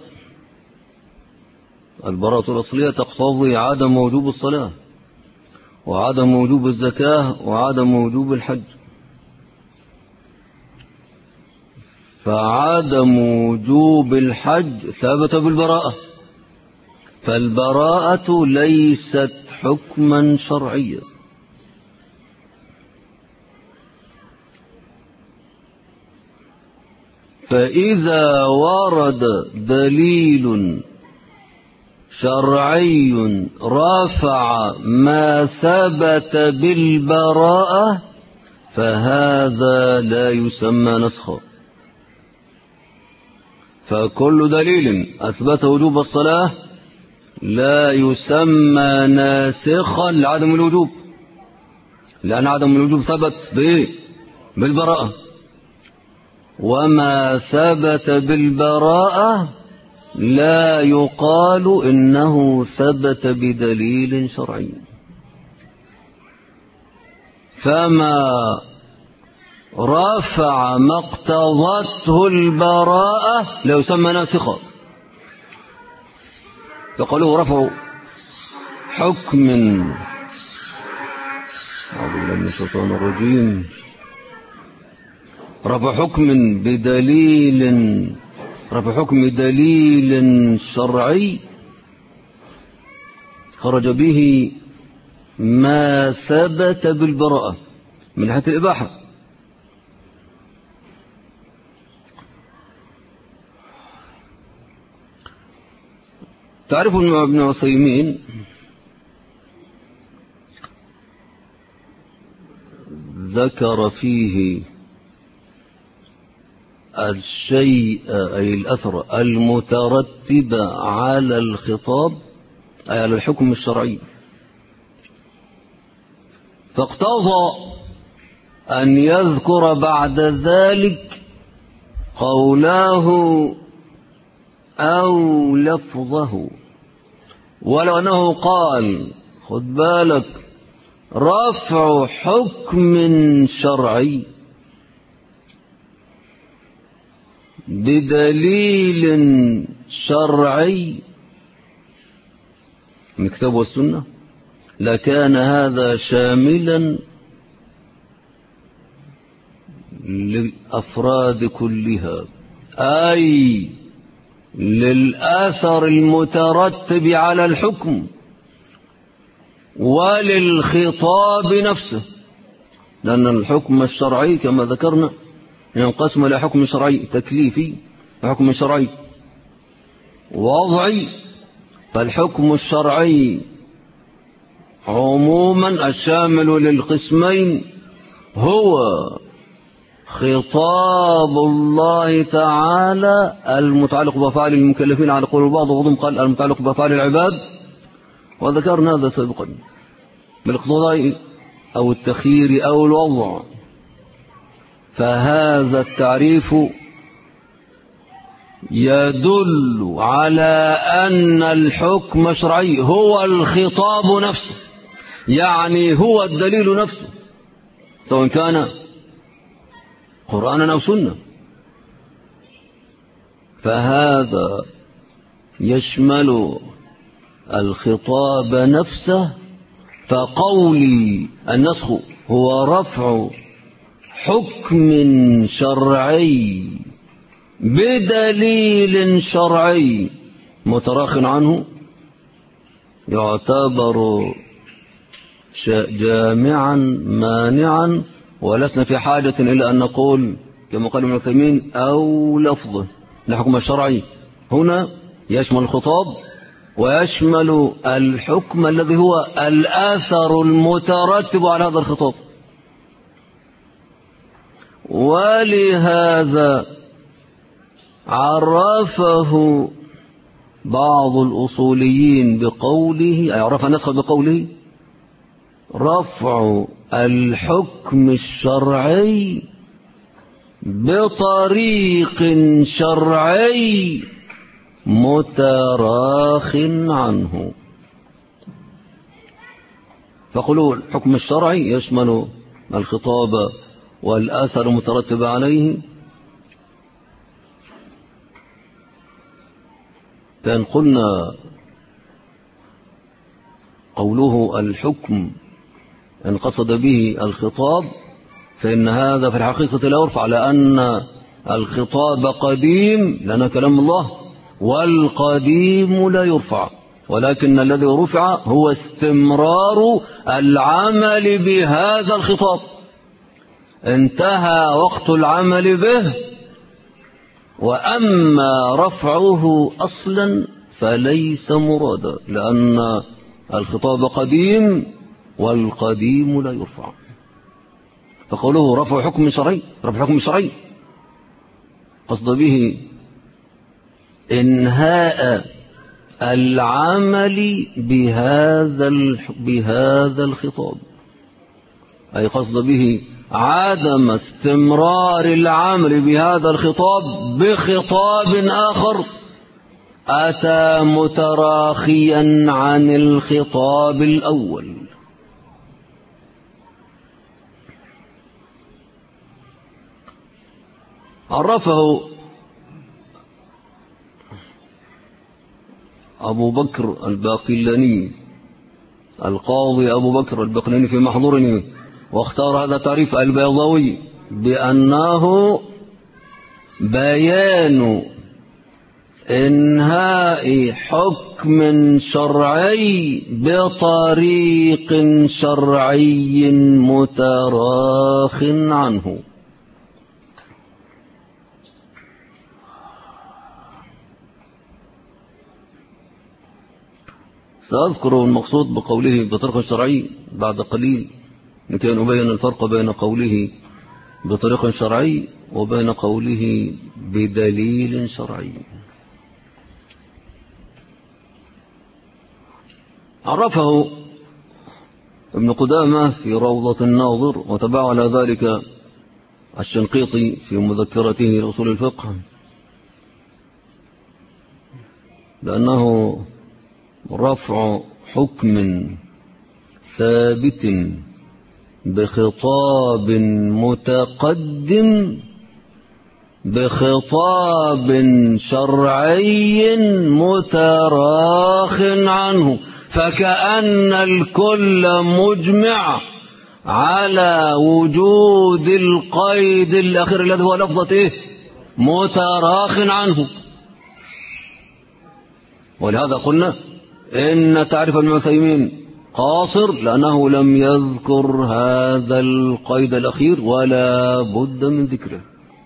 البراءة الأصلية تقتضي عدم وجوب الصلاة، وعدم وجوب الزكاة، وعدم وجوب الحج. فعدم وجوب الحج ثبت بالبراءة، فالبراءة ليست حكما شرعيا. فإذا ورد دليل شرعي رفع ما ثبت بالبراءة فهذا لا يسمى نسخا. فكل دليل أثبت وجوب الصلاة لا يسمى ناسخا لعدم الوجوب، لأن عدم الوجوب ثبت بالبراءة، وما ثبت بالبراءة لا يقال إنه ثبت بدليل شرعي. فما رفع ما اقتضته البراءة لا يسمى ناسخا. فقالوا رفع حكم، أعوذ بالله من الشيطان الرجيم، رفع حكم بدليل، رفع حكم دليل شرعي خرج به ما ثبت بالبراءة من ناحية الإباحة. تعرف ابن عثيمين ذكر فيه الشيء، أي الأثر المترتب على الخطاب، أي على الحكم الشرعي، فاقتضى أن يذكر بعد ذلك قوله أو لفظه، ولو أنه قال خد بالك رفع حكم شرعي بدليل شرعي من الكتاب والسنة لكان هذا شاملا للأفراد كلها، أي للآثر المترتب على الحكم وللخطاب نفسه، لأن الحكم الشرعي كما ذكرنا ينقسم إلى حكم شرعي تكليفي وحكم شرعي وضعي. فالحكم الشرعي عموما الشامل للقسمين هو خطاب الله تعالى المتعلق بأفعال المكلفين على قول البعض، وبعضهم قال المتعلق بأفعال العباد، وذكرنا هذا سابقا بالاقتضاء أو التخيير أو الوضع. فهذا التعريف يدل على أن الحكم الشرعي هو الخطاب نفسه، يعني هو الدليل نفسه، سواء كان قرآنا أو سنة. فهذا يشمل الخطاب نفسه. فقولي النسخ هو رفع حكم شرعي بدليل شرعي متراخٍ عنه يعتبر جامعا مانعا، ولسنا في حاجة إلى أن نقول كما قال ابن عثيمين أو لفظه. الحكم الشرعي هنا يشمل الخطاب ويشمل الحكم الذي هو الآثر المترتب على هذا الخطاب. ولهذا عرفه بعض الأصوليين بقوله، أي عرف النسخ بقوله رفع الحكم الشرعي بطريق شرعي متراخٍ عنه. فقولوا الحكم الشرعي يشمل الخطاب والآثر المترتب عليه. فإن قلنا قوله الحكم إن قصد به الخطاب فإن هذا في الحقيقة لا يرفع، لأن الخطاب قديم لأن كلام الله، والقديم لا يرفع، ولكن الذي رفع هو استمرار العمل بهذا الخطاب. انتهى وقت العمل به، وأما رفعه أصلا فليس مرادا، لأن الخطاب قديم والقديم لا يرفع. فقوله رفع حكم شرعي، رفع حكم شرعي قصد به إنهاء العمل بهذا الخطاب، أي قصد به عدم استمرار العمل بهذا الخطاب بخطاب آخر أتى متراخيا عن الخطاب الأول. عرفه أبو بكر الباقلاني، القاضي أبو بكر الباقلاني في محضره، واختار هذا تعريف البيضاوي بأنه بيان إنهاء حكم شرعي بطريق شرعي متراخٍ عنه. سأذكر المقصود بقوله بطريق شرعي بعد قليل لكي نبين الفرق بين قوله بطريق شرعي وبين قوله بدليل شرعي. عرفه ابن قدامة في روضة الناظر، وتبع على ذلك الشنقيطي في مذكرته لأصول الفقه، لأنه رفع حكم ثابت بخطاب متقدم بخطاب شرعي متراخٍ عنه، فكأن الكل مجمع على وجود القيد الأخير الذي هو لفظة متراخٍ عنه. ولهذا قلنا إن تعريف ابن عثيمين قاصر، لأنه لم يذكر هذا القيد الأخير ولا بد من ذكره.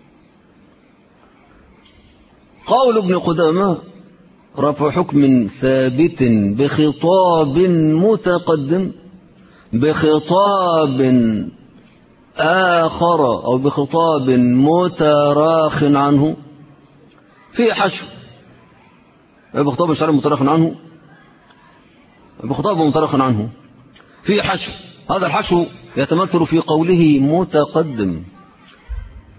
قول ابن قدامة رفع حكم ثابت بخطاب متقدم بخطاب آخر أو بخطاب متراخٍ عنه في حشو، بخطاب شرعي متراخٍ عنه بخطاب متراخٍ عنه في حشو. هذا الحشو يتمثل في قوله متقدم،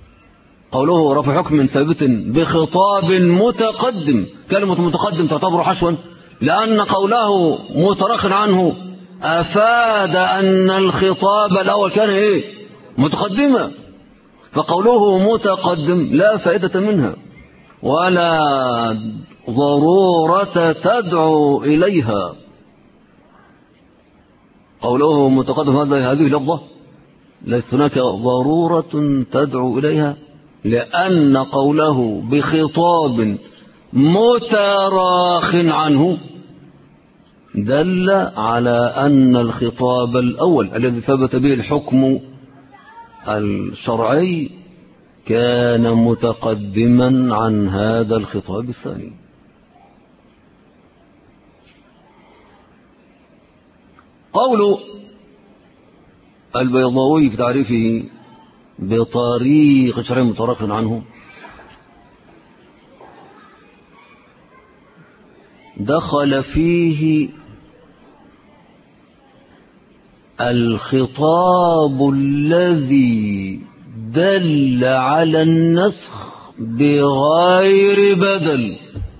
قوله رفع حكم ثابت بخطاب متقدم، كلمة متقدم تعتبر حشوا، لأن قوله مترخ عنه أفاد أن الخطاب الأول كان إيه؟ متقدما، فقوله متقدم لا فائدة منها ولا ضرورة تدعو إليها. قوله متقدم هذه لفظة ليست هناك ضرورة تدعو إليها، لأن قوله بخطاب متراخ عنه دل على أن الخطاب الأول الذي ثبت به الحكم الشرعي كان متقدما عن هذا الخطاب الثاني. قول البيضاوي في تعريفه بطريق شرعي متراخ عنه: دخل فيه الخطاب الذي دل على النسخ بغير بدل،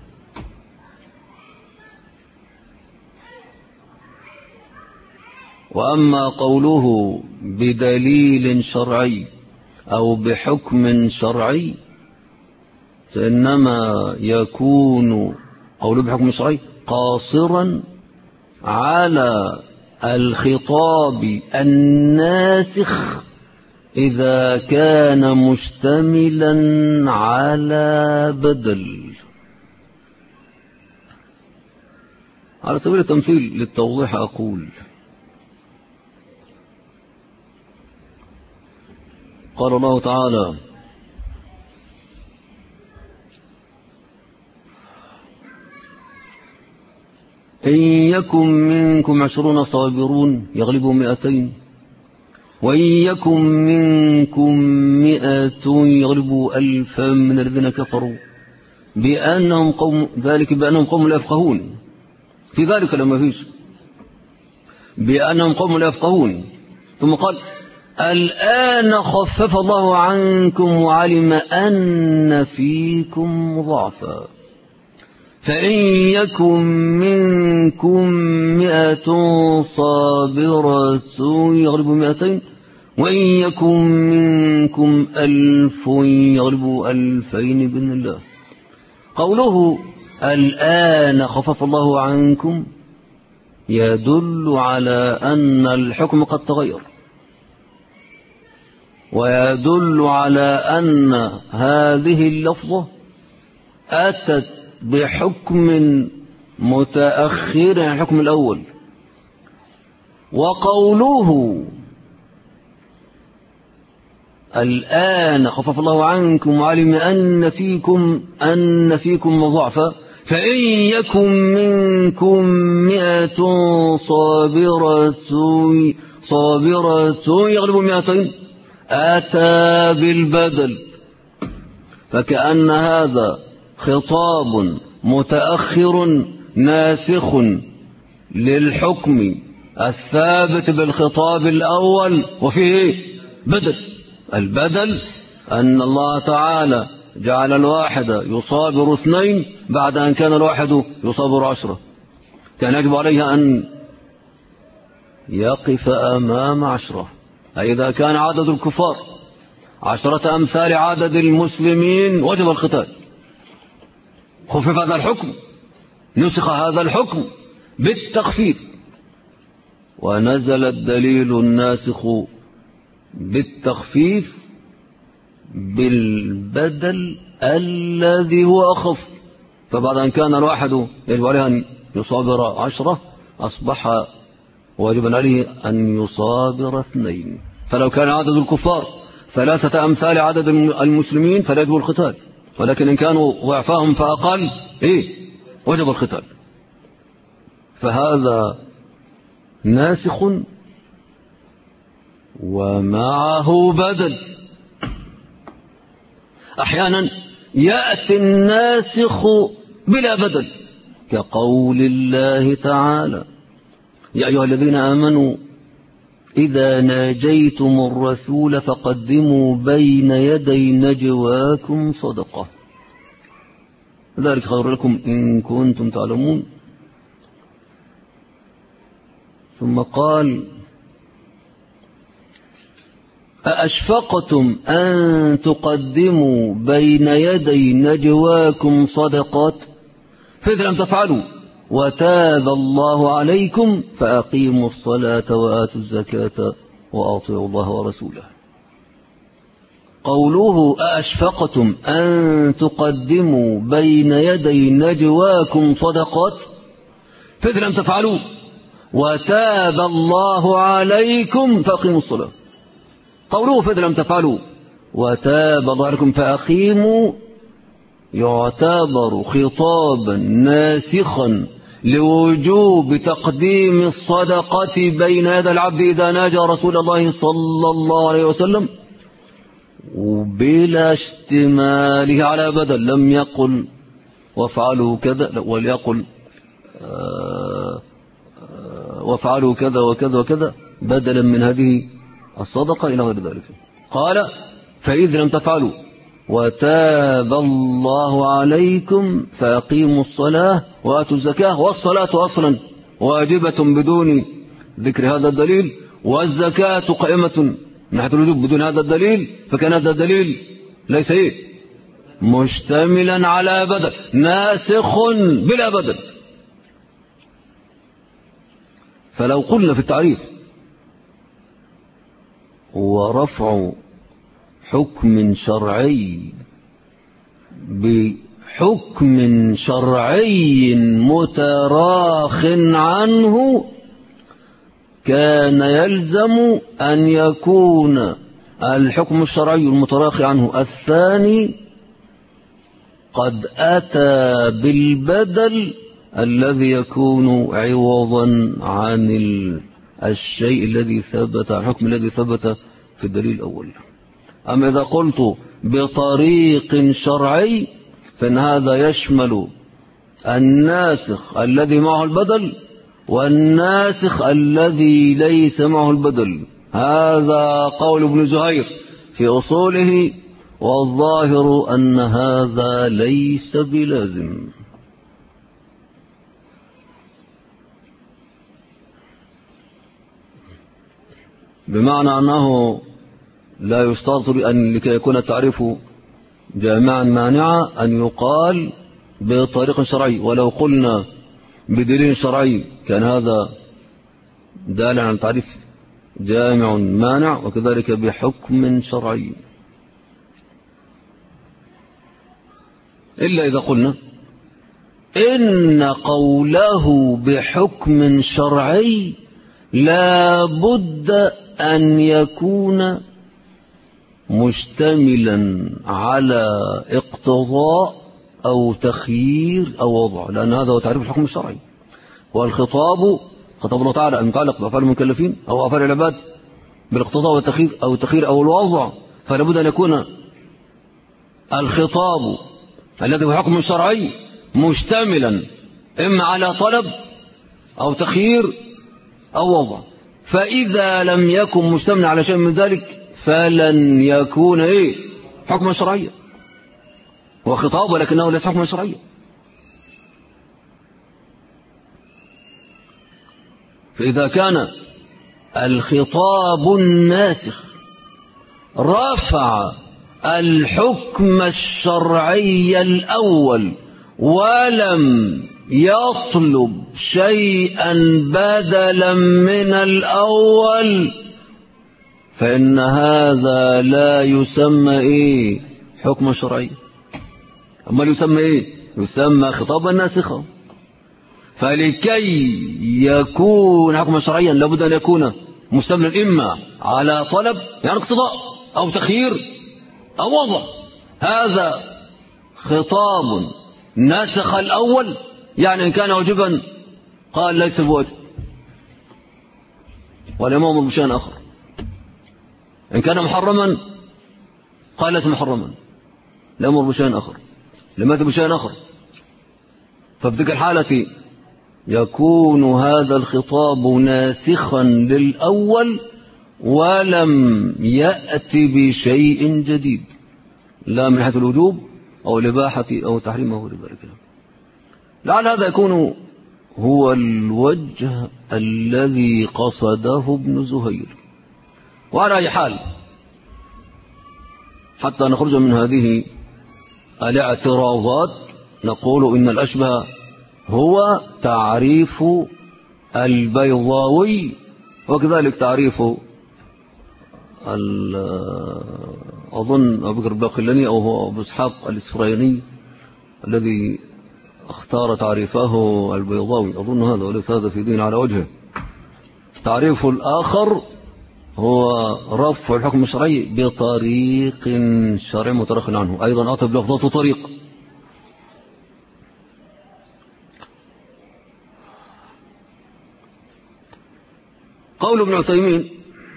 وأما قوله بدليل شرعي أو بحكم شرعي فإنما يكون قوله بحكم شرعي قاصرا على الخطاب الناسخ إذا كان مشتملا على بدل. على سبيل التمثيل للتوضيح أقول: قال الله تعالى: إن يكن منكم 20 صابرون يغلبوا 200، وإن يكن منكم 100 يغلبوا 1000 من الذين كفروا ذلك بأنهم قوم لا يفقهون. في ذلك لما فيش بأنهم قوم لا يفقهون. ثم قال: الآن خفف الله عنكم وعلم أن فيكم ضعفا، فإن يكن منكم 100 صابرة يغلبوا 200، وإن يكن منكم 1000 يغلبوا 2000 بإذن الله. قوله الآن خفف الله عنكم يدل على أن الحكم قد تغير، ويدل على أن هذه اللفظة أتت بحكم متأخر عن الحكم الأول. وقوله الآن خفف الله عنكم وعلم أن فيكم ضعفا، فإن يكن منكم 100 صابرة يغلبوا 200 أتى بالبدل، فكأن هذا خطاب متأخر ناسخ للحكم الثابت بالخطاب الأول، وفيه بدل. البدل أن الله تعالى جعل الواحد يصابر 2 بعد أن كان الواحد يصابر 10. كان يجب عليه أن يقف أمام 10. أي إذا كان عدد الكفار 10 أمثال عدد المسلمين وجب القتال. خفف هذا الحكم، نسخ هذا الحكم بالتخفيف، ونزل الدليل الناسخ بالتخفيف بالبدل الذي هو أخف. فبعد أن كان الواحد يجب عليه أن يصابر 10 أصبح واجبا عليه أن يصابر 2. فلو كان عدد الكفار 3 أمثال عدد المسلمين فلا يجب القتال، ولكن إن كانوا ضعفهم فأقل وجب القتال. فهذا ناسخ ومعه بدل. أحيانا يأتي الناسخ بلا بدل، كقول الله تعالى: يا أيها الذين آمنوا إذا ناجيتم الرسول فقدموا بين يدي نجواكم صدقة، ذلك خير لكم إن كنتم تعلمون. ثم قال: أأشفقتم أن تقدموا بين يدي نجواكم صدقات فإذا لم تفعلوا وتاب الله عليكم فأقيموا الصلاة وآتوا الزكاة وأطيعوا الله ورسوله. قوله أأشفقتم أن تقدموا بين يدي نجواكم صدقات فإذا لم تفعلوا وتاب الله عليكم فأقيموا الصلاة. قوله فإذا لم تفعلوا وتاب الله عليكم فأقيموا يعتبر خطابا ناسخا لوجوب تقديم الصدقة بين يدي العبد إذا ناجى رسول الله صلى الله عليه وسلم، وبلا اشتماله على بدل. لم يقل وافعلوا كذا، وليقل وافعلوا كذا وكذا وكذا بدلا من هذه الصدقة إلى غير ذلك. قال: فإذا لم تفعلوا وتاب الله عليكم فأقيموا الصلاة وآتوا الزكاة. والصلاة أصلا واجبة بدون ذكر هذا الدليل، والزكاة قائمة من ناحية الوجوب بدون هذا الدليل، فكان هذا الدليل ليس مشتملا على بدل، ناسخ بلا بدل. فلو قلنا في التعريف ورفع حكم شرعي بحكم شرعي متراخ عنه كان يلزم أن يكون الحكم الشرعي المتراخي عنه الثاني قد أتى بالبدل الذي يكون عوضا عن الشيء الذي ثبت، الحكم الذي ثبت في الدليل الأول. أما إذا قلت بطريق شرعي فإن هذا يشمل الناسخ الذي معه البدل والناسخ الذي ليس معه البدل. هذا قول ابن زهير في أصوله، والظاهر أن هذا ليس بلازم. بمعنى أنه لا يشترط بأن لكي يكون التعريف جامعا مانعا أن يقال بطريق شرعي، ولو قلنا بدليل شرعي كان هذا دالا على التعريف جامع مانع، وكذلك بحكم شرعي. إلا إذا قلنا إن قوله بحكم شرعي لا بد أن يكون مشتملا على اقتضاء أو تخيير أو وضع، لأن هذا هو تعريف الحكم الشرعي. والخطاب خطاب الله تعالى المتعلق بأفعال المكلفين أو أفعال العباد بالاقتضاء والتخيير أو التخيير أو الوضع، فلا بد أن يكون الخطاب الذي هو حكم شرعي مشتملا إما على طلب أو تخيير أو وضع. فإذا لم يكن مشتملا على شيء من ذلك فلن يكون حكما شرعيا، هو خطاب ولكنه ليس حكما شرعيا. فإذا كان الخطاب الناسخ رفع الحكم الشرعي الأول ولم يطلب شيئا بدلا من الأول فإن هذا لا يسمى حكم شرعي، أما يسمى يسمى خطابا ناسخا. فلكي يكون حكما شرعيا لابد أن يكون مشتملا إما على طلب يعني اقتضاء أو تخيير أو وضع. هذا خطاب ناسخ الأول، يعني إن كان واجبا قال ليس بواجب والإمام بشيء آخر، إن كان محرما قال ليس محرما الأمر بشيء آخر، لماذا بشيء آخر؟ ففي تلك الحالة يكون هذا الخطاب ناسخا للأول ولم يأت بشيء جديد لا من ناحية الوجوب أو الإباحة أو التحريم أو غير ذلك. لعل هذا يكون هو الوجه الذي قصده ابن زهير. وعلى أي حال حتى نخرج من هذه الاعتراضات نقول إن الأشبه هو تعريف البيضاوي، وكذلك تعريف أظن أبو بكر الباقلاني أو هو أبو إسحاق الإسفرايني الذي اختار تعريفه البيضاوي، أظن هذا وليس هذا في دين على وجهه. تعريف الآخر هو رفع الحكم الشرعي بطريق شرعي مترخٍ عنه، أيضا أتى بلفظة طريق. قول ابن عثيمين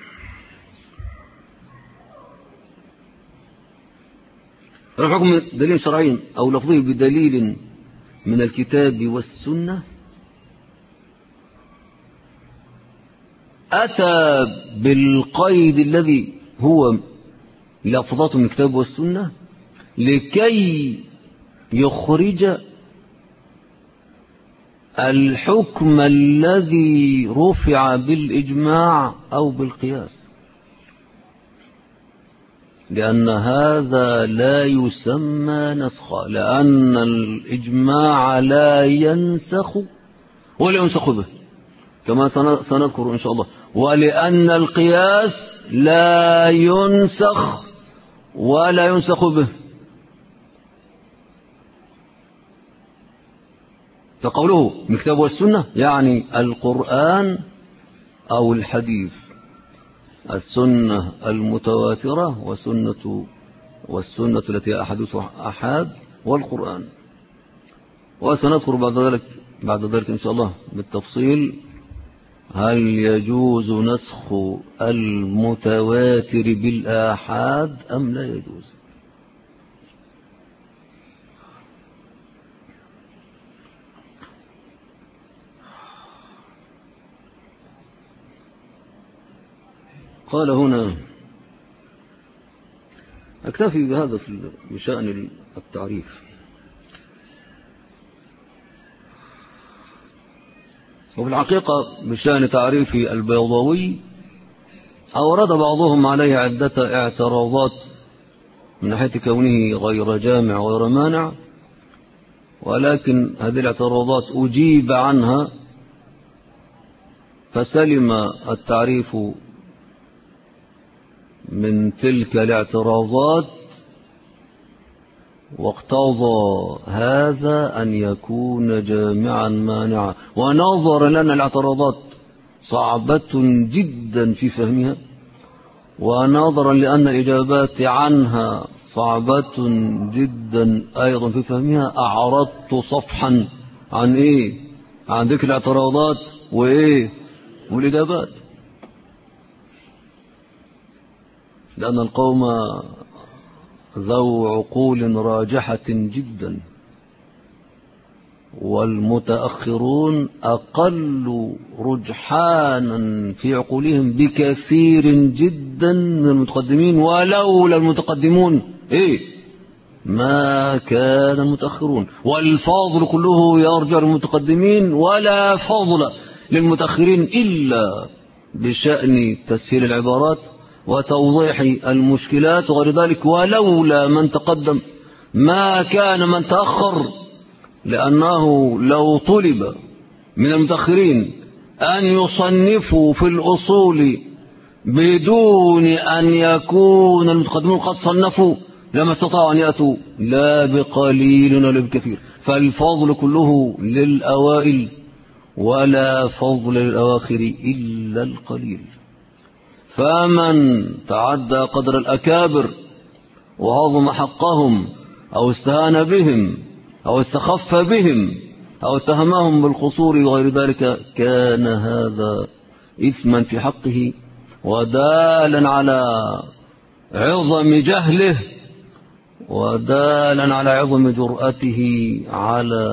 رفع حكم دليل شرعي أو لفظه بدليل من الكتاب والسنة أتى بالقيد الذي هو لفظة من الكتاب والسنة لكي يخرج الحكم الذي رفع بالإجماع أو بالقياس، لأن هذا لا يسمى نسخا، لأن الإجماع لا ينسخ ولا ينسخ به كما سنذكر إن شاء الله، ولأن القياس لا ينسخ ولا ينسخ به. فقوله من الكتاب والسنة يعني القرآن أو الحديث، السنة المتواترة والسنة التي أحاديثها أحاد والقرآن. وسنذكر بعد ذلك إن شاء الله بالتفصيل هل يجوز نسخ المتواتر بالآحاد أم لا يجوز. قال هنا أكتفي بهذا بشأن التعريف. وفي الحقيقة بشأن تعريف البيضاوي أورد بعضهم عليه عدة اعتراضات من ناحية كونه غير جامع وغير مانع، ولكن هذه الاعتراضات أجيب عنها فسلم التعريف من تلك الاعتراضات، واقتضى هذا أن يكون جامعا مانعا. ونظرا لأن الاعتراضات صعبة جدا في فهمها، ونظرا لأن الإجابات عنها صعبة جدا أيضا في فهمها، أعرضت صفحا عن ذكر الاعتراضات والإجابات، لأن القوم ذو عقول راجحة جدا، والمتأخرون أقل رجحانا في عقولهم بكثير جدا من المتقدمين، ولولا المتقدمون ما كان المتأخرون. والفاضل كله يرجع للمتقدمين، ولا فضل للمتأخرين إلا بشأن تسهيل العبارات وتوضيح المشكلات وغير ذلك. ولولا من تقدم ما كان من تأخر، لأنه لو طلب من المتأخرين أن يصنفوا في الأصول بدون أن يكون المتقدمون قد صنفوا لما استطاعوا أن يأتوا لا بقليل ولا بكثير. فالفضل كله للأوائل، ولا فضل للأواخر إلا القليل. فمن تعدى قدر الأكابر وهضم حقهم أو استهان بهم أو استخف بهم أو اتهمهم بالقصور وغير ذلك، كان هذا إثما في حقه ودالا على عظم جهله ودالا على عظم جرأته على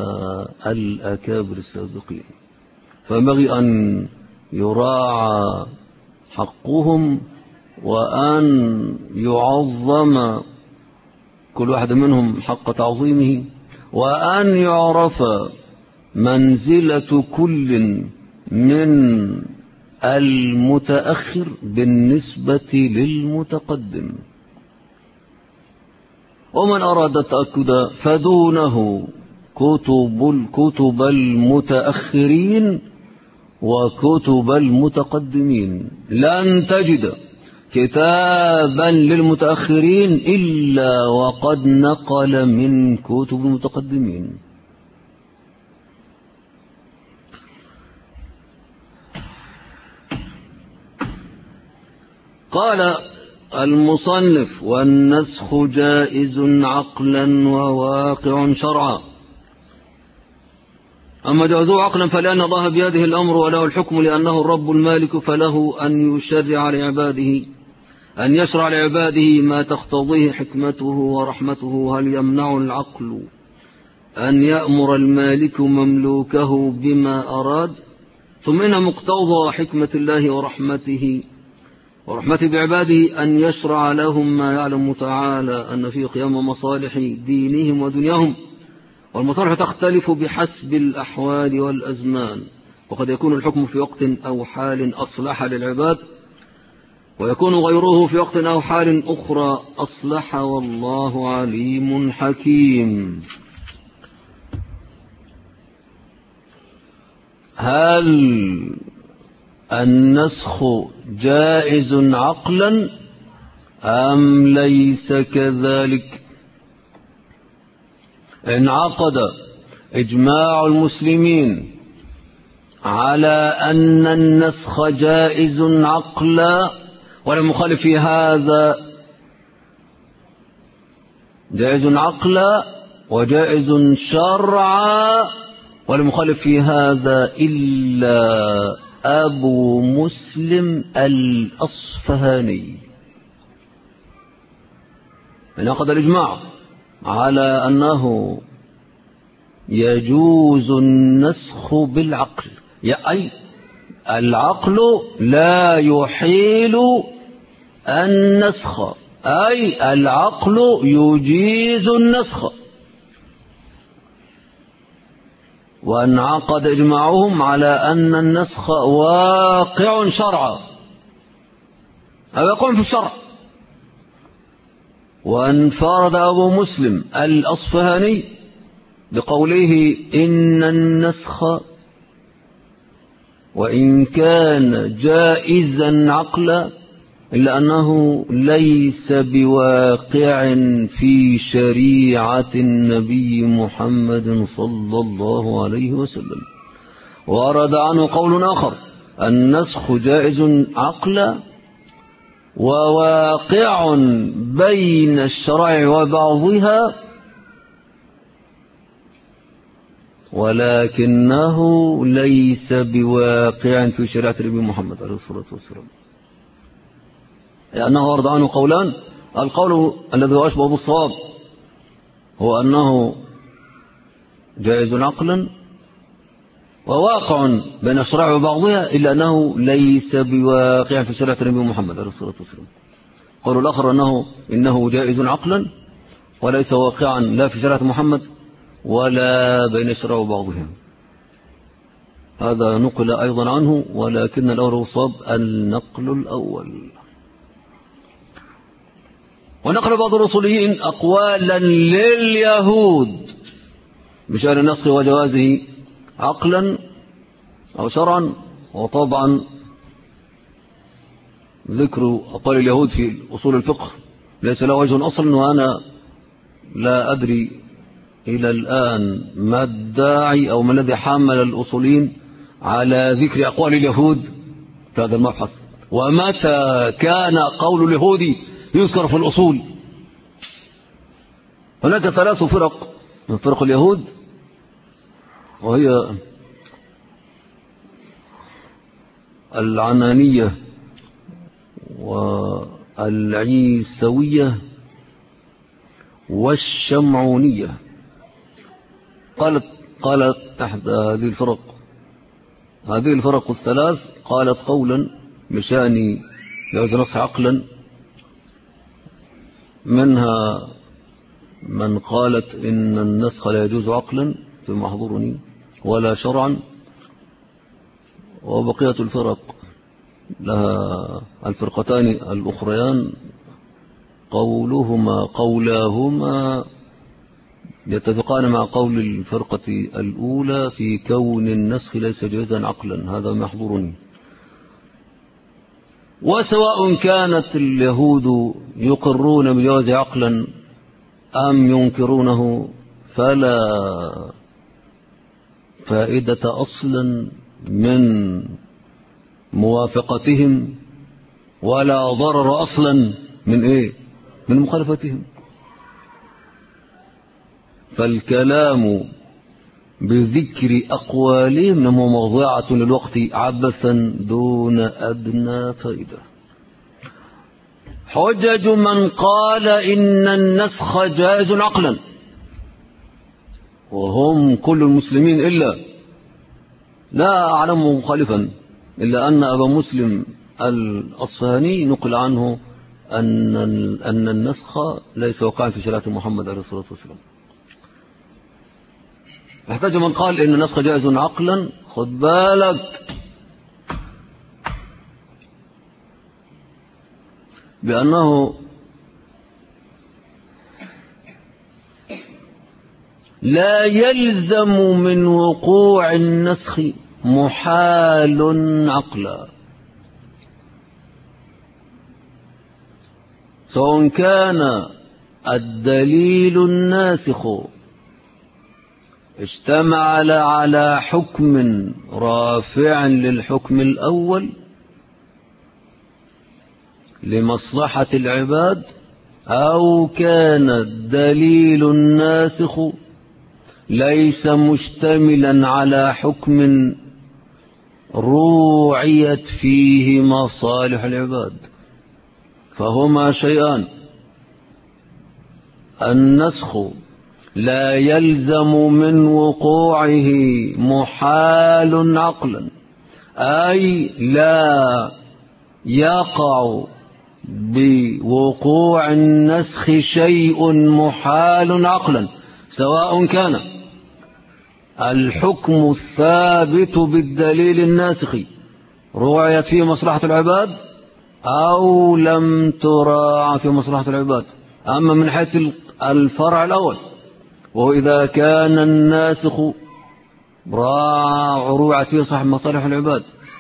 الأكابر السابقين. فينبغي أن يراعى حقهم، وأن يعظم كل واحد منهم حق تعظيمه، وأن يعرف منزلة كل من المتأخر بالنسبة للمتقدم. ومن أراد التأكد فدونه كتب المتأخرين وكتب المتقدمين. لن تجد كتابا للمتأخرين إلا وقد نقل من كتب المتقدمين. قال المصنف: والنسخ جائز عقلا وواقع شرعا. أما جوازه عقلا فلأن الله بيده الأمر وله الحكم، لأنه الرب المالك، فله أن يشرع لعباده، أن يشرع لعباده ما تقتضيه حكمته ورحمته. هل يمنع العقل أن يأمر المالك مملوكه بما أراد؟ ثم إن مقتضى حكمة الله ورحمته بعباده أن يشرع لهم ما يعلم تعالى أن في قيام مصالح دينهم ودنياهم، والمصالح تختلف بحسب الأحوال والأزمان، وقد يكون الحكم في وقت أو حال أصلح للعباد، ويكون غيره في وقت أو حال أخرى أصلح، والله عليم حكيم. هل النسخ جائز عقلا أم ليس كذلك؟ انعقد إجماع المسلمين على أن النسخ جائز عقلا، ولم يخالف في هذا جائز عقلا وجائز شرعا، ولم يخالف في هذا إلا أبو مسلم الأصفهاني. انعقد الإجماع على أنه يجوز النسخ بالعقل، أي العقل لا يحيل النسخ، أي العقل يجيز النسخ. وانعقد إجماعهم على أن النسخ واقع شرعا، أو يقع في الشرع. وانفرد أبو مسلم الأصفهاني بقوله إن النسخ وإن كان جائزا عقلا إلا أنه ليس بواقع في شريعة النبي محمد صلى الله عليه وسلم. ورد عنه قول آخر: النسخ جائز عقلا وواقع بين الشرع وبعضها، ولكنه ليس بواقع في شريعة النبي محمد عليه الصلاة والسلام، لأنه ورد عنه قولان: القول الذي هو أشبه بالصواب هو أنه جائز عقلا وواقع بين الشرع وبعضها، إلا أنه ليس بواقع في شريعة النبي محمد عليه الصلاة والسلام. قول الآخر إنه جائز عقلا وليس واقعا لا في شريعة محمد ولا بين الشرع وبعضها. هذا نقل أيضا عنه، ولكن الأول صاب النقل الأول. ونقل بعض الرسوليين أقوالا لليهود بشأن النسخ وجوازه عقلا أو شرعا. وطبعا ذكر أقوال اليهود في أصول الفقه ليس له وجه أصلا، وأنا لا أدري إلى الآن ما الداعي أو ما الذي حمل الأصولين على ذكر أقوال اليهود في هذا المبحث، ومتى كان قول اليهود يذكر في الأصول. هناك 3 فرق من فرق اليهود، وهي العنانية والعيسوية والشمعونية. قالت أحد هذه الفرق 3 قالت قولا بشأن جواز النسخ عقلا، منها من قالت إن النسخ لا يجوز عقلا فيما يحضرني ولا شرعا، وبقية الفرق لها الفرقتان الأخريان قولاهما يتفقان مع قول الفرقة الأولى في كون النسخ ليس جائزا عقلا، هذا ما يحضرني. وسواء كانت اليهود يقرون بجواز عقلا أم ينكرونه فلا فائدة أصلا من موافقتهم ولا ضرر أصلا من مخالفتهم. فالكلام بذكر أقوالهم نمو موضوعة للوقت عبثا دون أدنى فائدة. حجج من قال إن النسخ جائز عقلا، وهم كل المسلمين إلا لا أعلم مخالفا إلا أن أبا مسلم الأصفهاني نقل عنه أن النسخ ليس وقعا في شريعة محمد عليه الصلاة والسلام. احتاج من قال إن النسخ جائز عقلا، خد بالك بأنه لا يلزم من وقوع النسخ محال عقلا، سواء كان الدليل الناسخ اشتمل على حكم رافع للحكم الأول لمصلحة العباد، أو كان الدليل الناسخ ليس مشتملا على حكم روعيت فيه مصالح العباد، فهما شيئان. النسخ لا يلزم من وقوعه محال عقلا، أي لا يقع بوقوع النسخ شيء محال عقلا، سواء كان الحكم الثابت بالدليل الناسخ روعيت فيه مصلحة العباد أو لم تراع في مصلحة العباد. أما من حيث الفرع الأول، وإذا كان الناسخ روعت فيه صاحب مصالح العباد،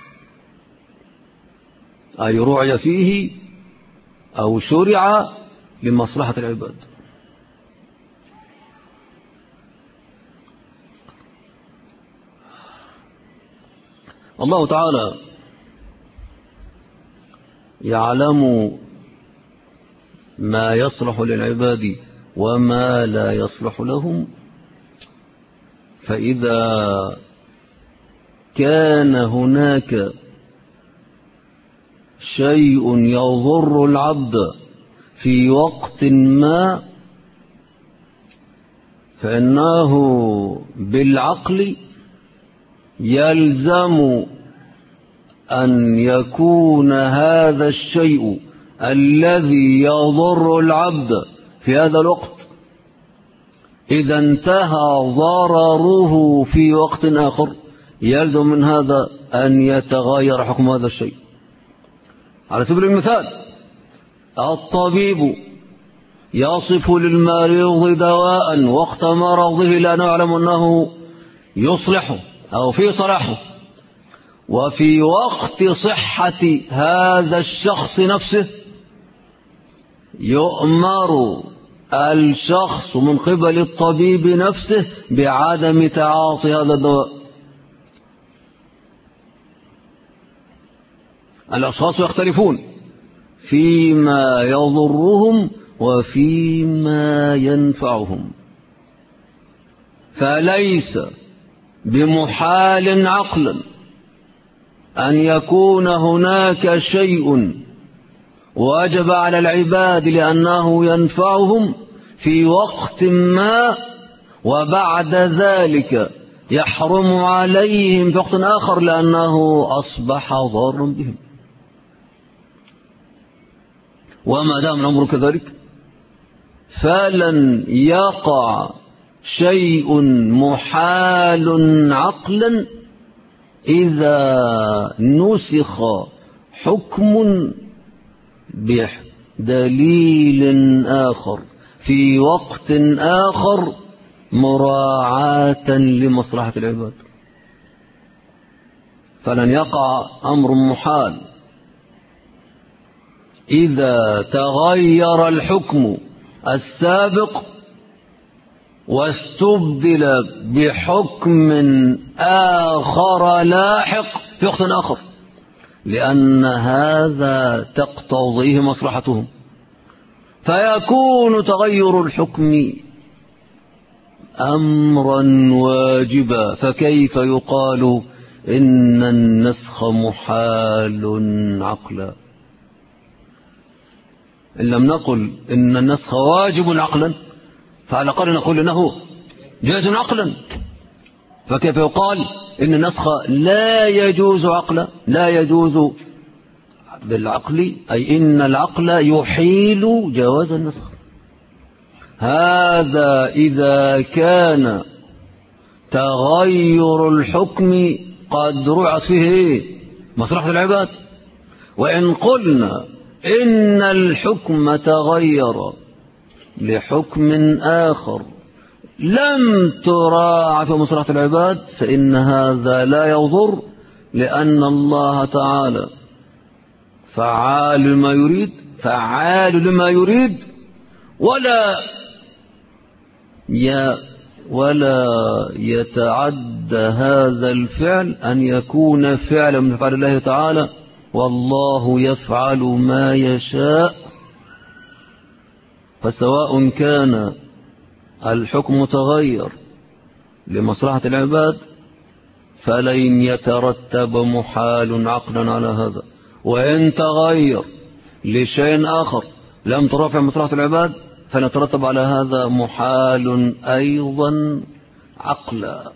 أي روعي فيه أو شرع لمصلحة العباد. الله تعالى يعلم ما يصلح للعباد وما لا يصلح لهم، فإذا كان هناك شيء يضر العبد في وقت ما فإنه بالعقل يلزم أن يكون هذا الشيء الذي يضر العبد في هذا الوقت إذا انتهى ضرره في وقت آخر يلزم من هذا أن يتغير حكم هذا الشيء. على سبيل المثال، الطبيب يصف للمريض دواء وقت مرضه لا نعلم أنه يصلحه أو في صلاحه، وفي وقت صحة هذا الشخص نفسه يؤمر الشخص من قبل الطبيب نفسه بعدم تعاطي هذا الدواء. الأشخاص يختلفون فيما يضرهم وفيما ينفعهم، فليس بمحال عقلا أن يكون هناك شيء وجب على العباد لأنه ينفعهم في وقت ما، وبعد ذلك يحرم عليهم في وقت آخر لأنه أصبح ضارا بهم. وما دام الأمر كذلك فلن يقع شيء محال عقلا إذا نسخ حكم بدليل آخر في وقت آخر مراعاة لمصلحة العباد. فلن يقع أمر محال إذا تغير الحكم السابق واستبدل بحكم آخر لاحق في وقت آخر، لأن هذا تقتضيه مصلحتهم، فيكون تغير الحكم أمرا واجبا. فكيف يقال إن النسخ محال عقلا؟ إن لم نقل إن النسخ واجب عقلا فعلى الأقل نقول إنه جائز عقلا. فكيف يقال إن النسخ لا يجوز عقلا؟ لا يجوز بالعقل، أي إن العقل يحيل جواز النسخ. هذا إذا كان تغير الحكم قد رعت فيه مصلحة العباد. وإن قلنا إن الحكم تغير لحكم آخر لم تراعى في مصلحة العباد فإن هذا لا يضر، لأن الله تعالى فعال لما يريد ولا يتعدى هذا الفعل أن يكون فعلا من أفعال الله تعالى، والله يفعل ما يشاء. فسواء كان الحكم تغير لمصلحة العباد فلن يترتب محال عقلا على هذا، وإن تغير لشيء آخر لم ترفع مصلحة العباد فنترتب على هذا محال أيضا عقلا.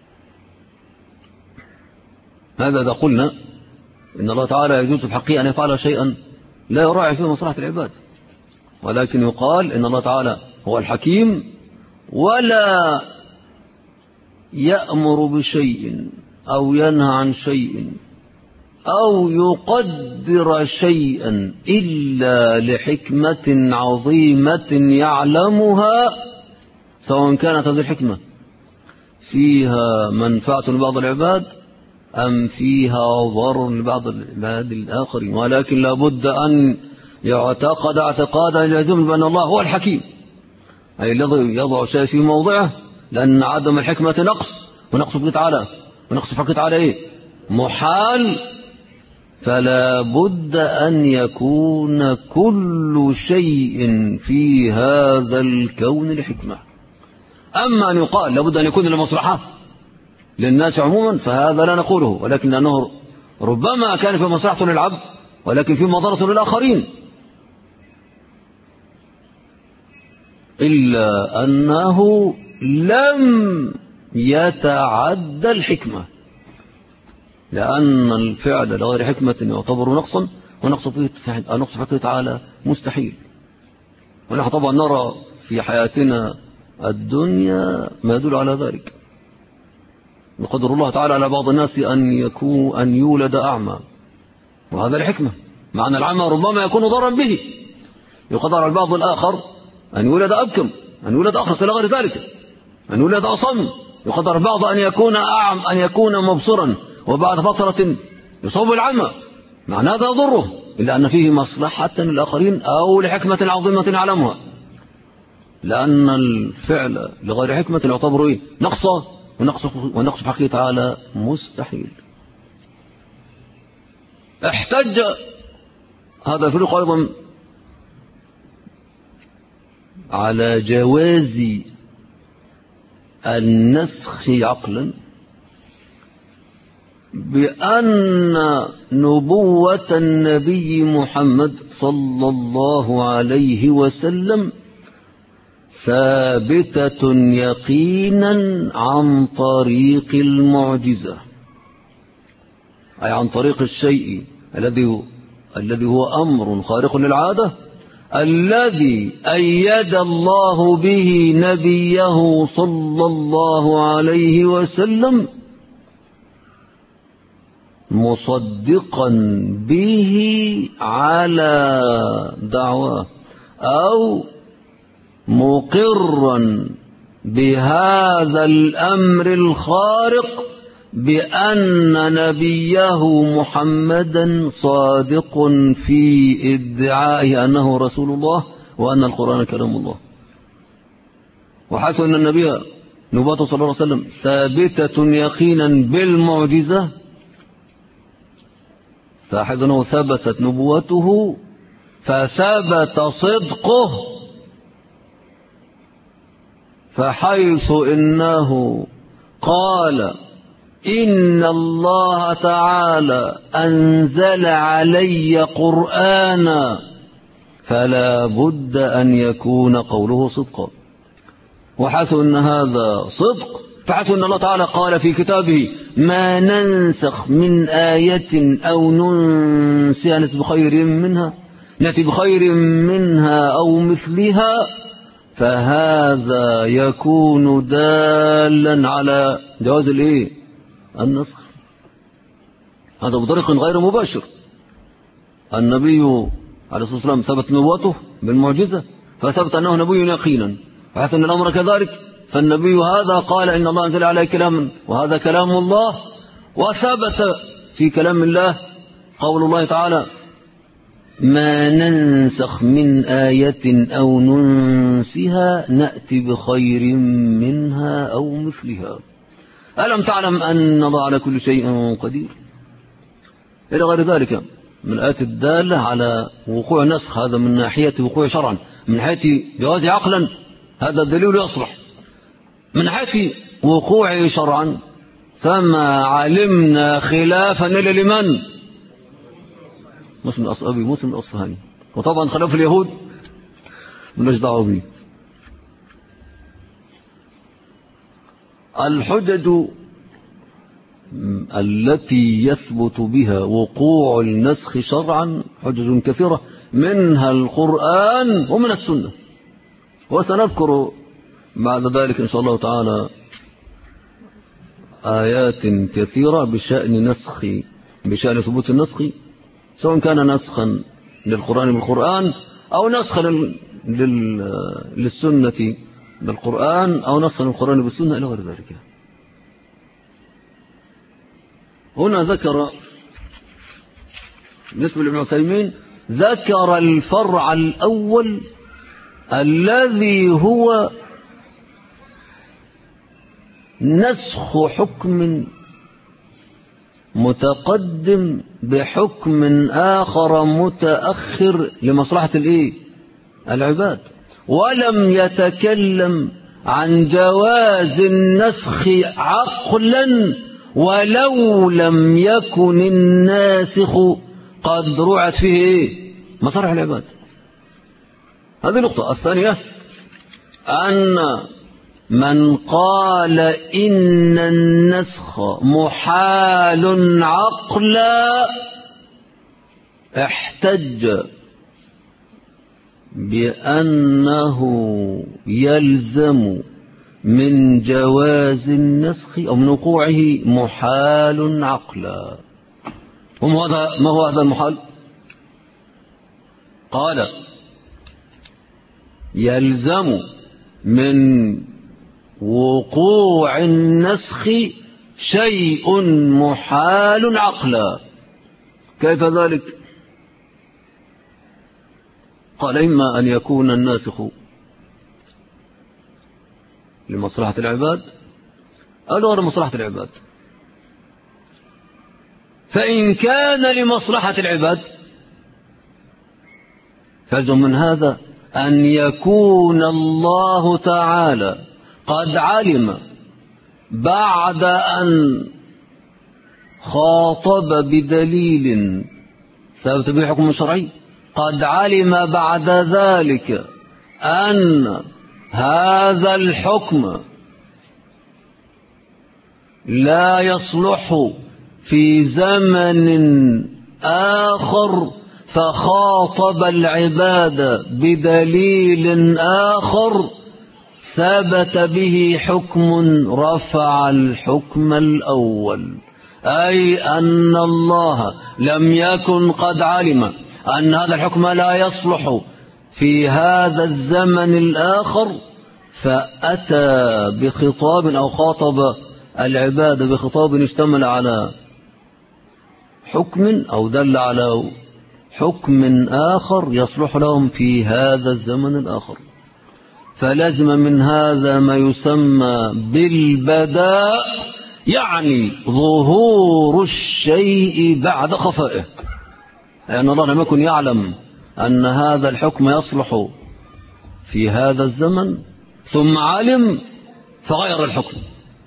هذا إذا قلنا إن الله تعالى يجوز في حقه أن يفعل شيئا لا يراعي فيه مصلحة العباد، ولكن يقال إن الله تعالى هو الحكيم ولا يأمر بشيء أو ينهى عن شيء أو يقدر شيئا إلا لحكمة عظيمة يعلمها، سواء كانت هذه الحكمة فيها منفعة لبعض العباد أم فيها ضرر لبعض العباد الآخرين. ولكن لابد أن يعتقد اعتقادا يلزم بأن الله هو الحكيم، أي الذي يضع شيء في موضعه، لأن عدم الحكمة نقص، ونقص فيه تعالى، ونقص فيه تعالى إيه؟ محال. فلا بد أن يكون كل شيء في هذا الكون لحكمة. أما أن يقال لابد أن يكون لمصلحة للناس عموما فهذا لا نقوله، ولكن أنه ربما كان في مصلحة للعبد ولكن في مضرة للآخرين، إلا أنه لم يتعدى الحكمة، لأن الفعل لغير حكمة يعتبر نقصا، ونقص فيه تعالى مستحيل. ونحن طبعا نرى في حياتنا الدنيا ما يدل على ذلك. يقدر الله تعالى على بعض الناس أن يولد أعمى، وهذا الحكمة، مع أن العمى ربما يكون ضرا به. يقدر على البعض الآخر أن يولد أبكم، أن يولد أخرس إلى غير ذلك، أن يولد أصم. يقدر البعض أن يكون أعم، أن يكون مبصرا وبعد فترة يصاب العمى، معنى هذا يضره، إلا أن فيه مصلحة للآخرين أو لحكمة عظيمة يعلمها، لأن الفعل لغير حكمة يعتبر إيه؟ نقصا، ونقص في حقه تعالى مستحيل. احتج هذا الفريق أيضا على جواز النسخ عقلا بأن نبوة النبي محمد صلى الله عليه وسلم ثابتة يقينا عن طريق المعجزة، أي عن طريق الشيء الذي هو أمر خارق للعادة، الذي أيد الله به نبيه صلى الله عليه وسلم مصدقا به على دعواه أو مقرا بهذا الأمر الخارق بأن نبيه محمدا صادق في ادعائه أنه رسول الله وأن القرآن كلام الله. وحيث أن النبي نبوته صلى الله عليه وسلم ثابتة يقينا بالمعجزة، فحيث أنه ثبتت نبوته فثبت صدقه، فحيث إنه قال إن الله تعالى أنزل علي قرآنا فلا بد أن يكون قوله صدقا. وحيث أن هذا صدق، فحيث أن الله تعالى قال في كتابه ما ننسخ من آية أو ننسها نأتي بخير منها أو مثلها، فهذا يكون دالا على جواز النسخ. هذا بطريق غير مباشر. النبي عليه الصلاة والسلام ثبت نبوته بالمعجزة فثبت أنه نبي يقينا، فحيث أن الأمر كذلك فالنبي هذا قال إن الله أنزل عليه كلاما وهذا كلام الله، وثبت في كلام الله قول الله تعالى ما ننسخ من آية أو ننسها نأتي بخير منها أو مثلها. ألم تعلم أن الله على كل شيء قدير إلى غير ذلك من الآيات الدالة على وقوع نسخ. هذا من ناحية وقوع شرعا، من ناحية جواز عقلا هذا الدليل يصلح، من ناحية وقوع شرعا فما علمنا خلافا إلا لمن؟ مسلم الأصفهاني. وطبعا خلاف اليهود ملناش دعوه به. الحجج التي يثبت بها وقوع النسخ شرعا حجج كثيرة، منها القرآن ومن السنة، وسنذكر بعد ذلك إن شاء الله تعالى آيات كثيرة بشأن ثبوت النسخ، سواء كان نسخا للقرآن بالقرآن أو نسخا للسنة بالقرآن أو نسخا للقرآن بالسنة إلى غير ذلك. هنا ذكر بالنسبة لابن عثيمين ذكر الفرع الأول الذي هو نسخ حكم متقدم بحكم آخر متأخر لمصلحة العباد، ولم يتكلم عن جواز النسخ عقلا ولو لم يكن الناسخ قد رعت فيه مصالح العباد. هذه النقطة. الثانية أن من قال إن النسخ محال عقلا احتج بأنه يلزم من جواز النسخ أو من وقوعه محال عقلا. ما هو هذا المحال؟ قال يلزم من وقوع النسخ شيء محال عقلا. كيف ذلك؟ قال إما أن يكون الناسخ لمصلحة العباد أو لغير مصلحة العباد. فإن كان لمصلحة العباد فلزم من هذا أن يكون الله تعالى قد علم بعد أن خاطب بدليل ثابت به حكم شرعي، قد علم بعد ذلك أن هذا الحكم لا يصلح في زمن آخر فخاطب العباد بدليل آخر ثبت به حكم رفع الحكم الأول، أي أن الله لم يكن قد علم أن هذا الحكم لا يصلح في هذا الزمن الآخر، فأتى بخطاب أو خاطب العباد بخطاب اشتمل على حكم أو دل على حكم آخر يصلح لهم في هذا الزمن الآخر. فلازم من هذا ما يسمى بالبداء، يعني ظهور الشيء بعد خفائه، لأن الله لم يكن يعلم أن هذا الحكم يصلح في هذا الزمن ثم علم فغير الحكم،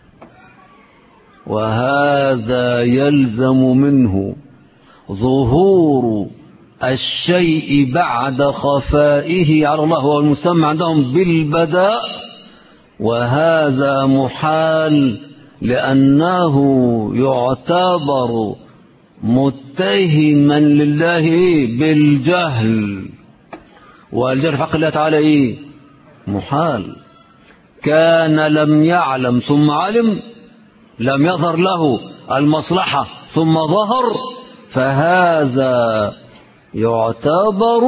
وهذا يلزم منه ظهور الشيء بعد خفائه على الله، هو المسمى عندهم بالبداء، وهذا محال لأنه يعتبر متهما لله بالجهل، والجهل في حق الله تعالى محال. كان لم يعلم ثم علم، لم يظهر له المصلحة ثم ظهر، فهذا يعتبر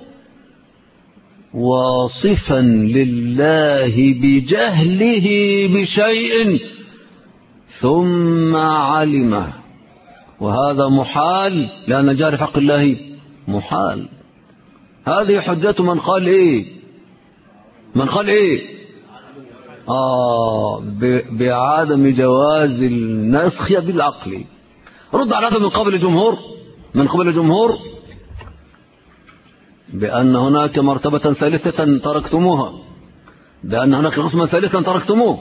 واصفا لله بجهله بشيء ثم علمه، وهذا محال لأن الجهل في حق الله محال. هذه حجة من قال بعدم جواز النسخ بالعقل. رد على هذا من قبل الجمهور بأن هناك مرتبة ثالثة تركتموها، بأن هناك قسما ثالثا تركتموه.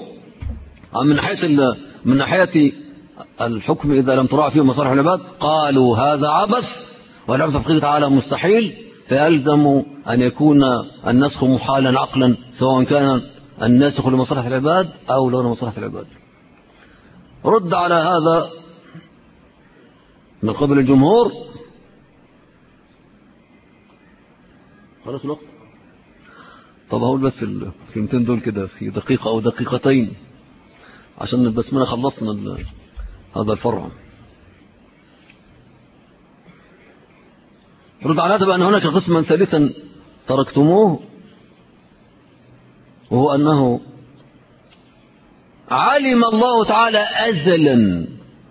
من ناحية الحكم إذا لم تراعى فيه مصالح العباد قالوا هذا عبث والعبث في تعالى مستحيل، فيلزم أن يكون النسخ محالا عقلا، سواء كان الناسخ لمصلحة العباد أو لغير مصلحة العباد. رد على هذا من قبل الجمهور. خلاص الوقت. طب هقول بس الكلمتين دول كده في دقيقة أو دقيقتين عشان بس ما خلصنا هذا الفرع. رد على هذا بأن هناك قسما ثالثا تركتموه، وهو أنه علم الله تعالى أزلا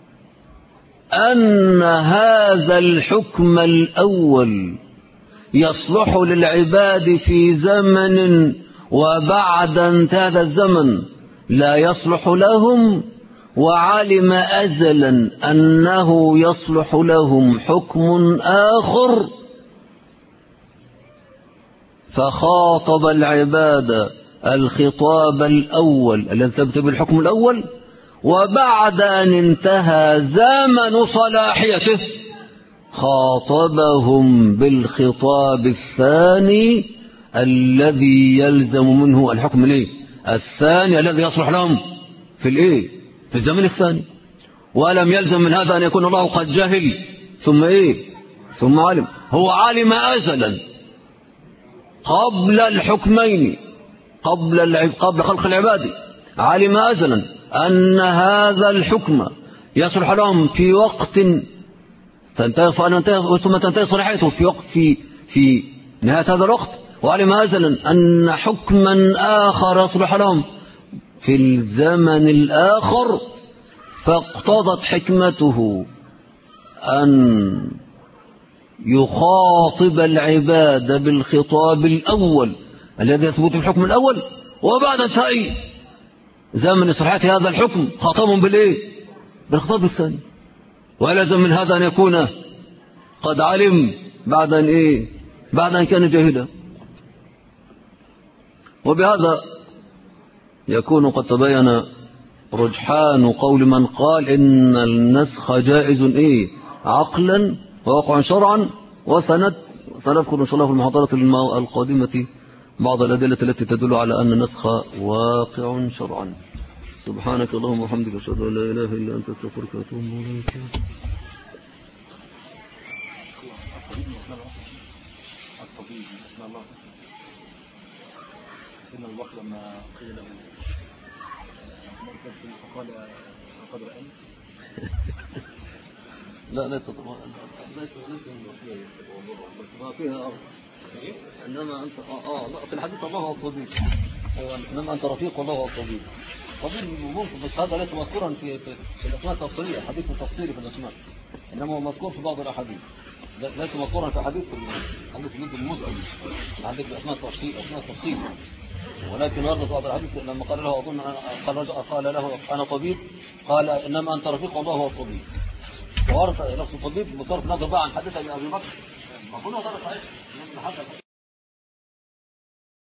أن هذا الحكم الأول يصلح للعباد في زمن، وبعد انتهى هذا الزمن لا يصلح لهم، وعلم أزلا أنه يصلح لهم حكم آخر، فخاطب العباد الخطاب الأول الذي ثبت بالحكم الأول، وبعد أن انتهى زمن صلاحيته خاطبهم بالخطاب الثاني الذي يلزم منه الحكم الثاني الذي يصلح لهم في الزمن الثاني. ولم يلزم من هذا أن يكون الله قد جهل ثم علم. هو علم أزلا قبل الحكمين، قبل خلق العباد، علم أزلا أن هذا الحكم يصلح لهم في وقت ثم تنتهي صلاحيته في وقت في نهاية هذا الوقت، وعلم أزلا أن حكما آخر يصلح لهم في الزمن الآخر، فاقتضت حكمته أن يخاطب العباد بالخطاب الأول الذي يثبت بالحكم الأول، وبعد انتهاء زمن صلاحية هذا الحكم خاطبهم بالخطاب الثاني. ولازم من هذا أن يكون قد علم بعد أن كان جاهلا. وبهذا يكون قد تبين رجحان قول من قال إن النسخ جائز عقلا وواقعا شرعا، وسنذكر إن شاء الله في المحاضرة القادمة بعض الأدلة التي تدل على أن النسخ واقع شرعا. سبحانك اللهم وبحمدك أشهد أن لا إله إلا أنت أستغفرك وأتوب إليك.
أسماء الله الطبيب أسماء الله سيدنا أبو بكر لما قيل له فقال لقد رأيت
لا ليس طبعا ليس بس ما فيها أرض إنما أنت لا في الحديث الله هو الطبيب إنما أنت رفيق الله هو الطبيب طبيب ممكن بس هذا ليس مذكورا في الأسماء التفصيلية حديث تفصيلي في الأسماء إنما هو مذكور في بعض الأحاديث ليس مذكورا في حديث ضد المسلم حديث الأسماء التفصيل ولكن ورد في بعض الحديث لما قال له أظن قال له أنا طبيب قال إنما أنت رفيق الله هو الطبيب وورد لفظ الطبيب بصرف نظر بقى عن حديث أبي بكر ما كنا غير صحيح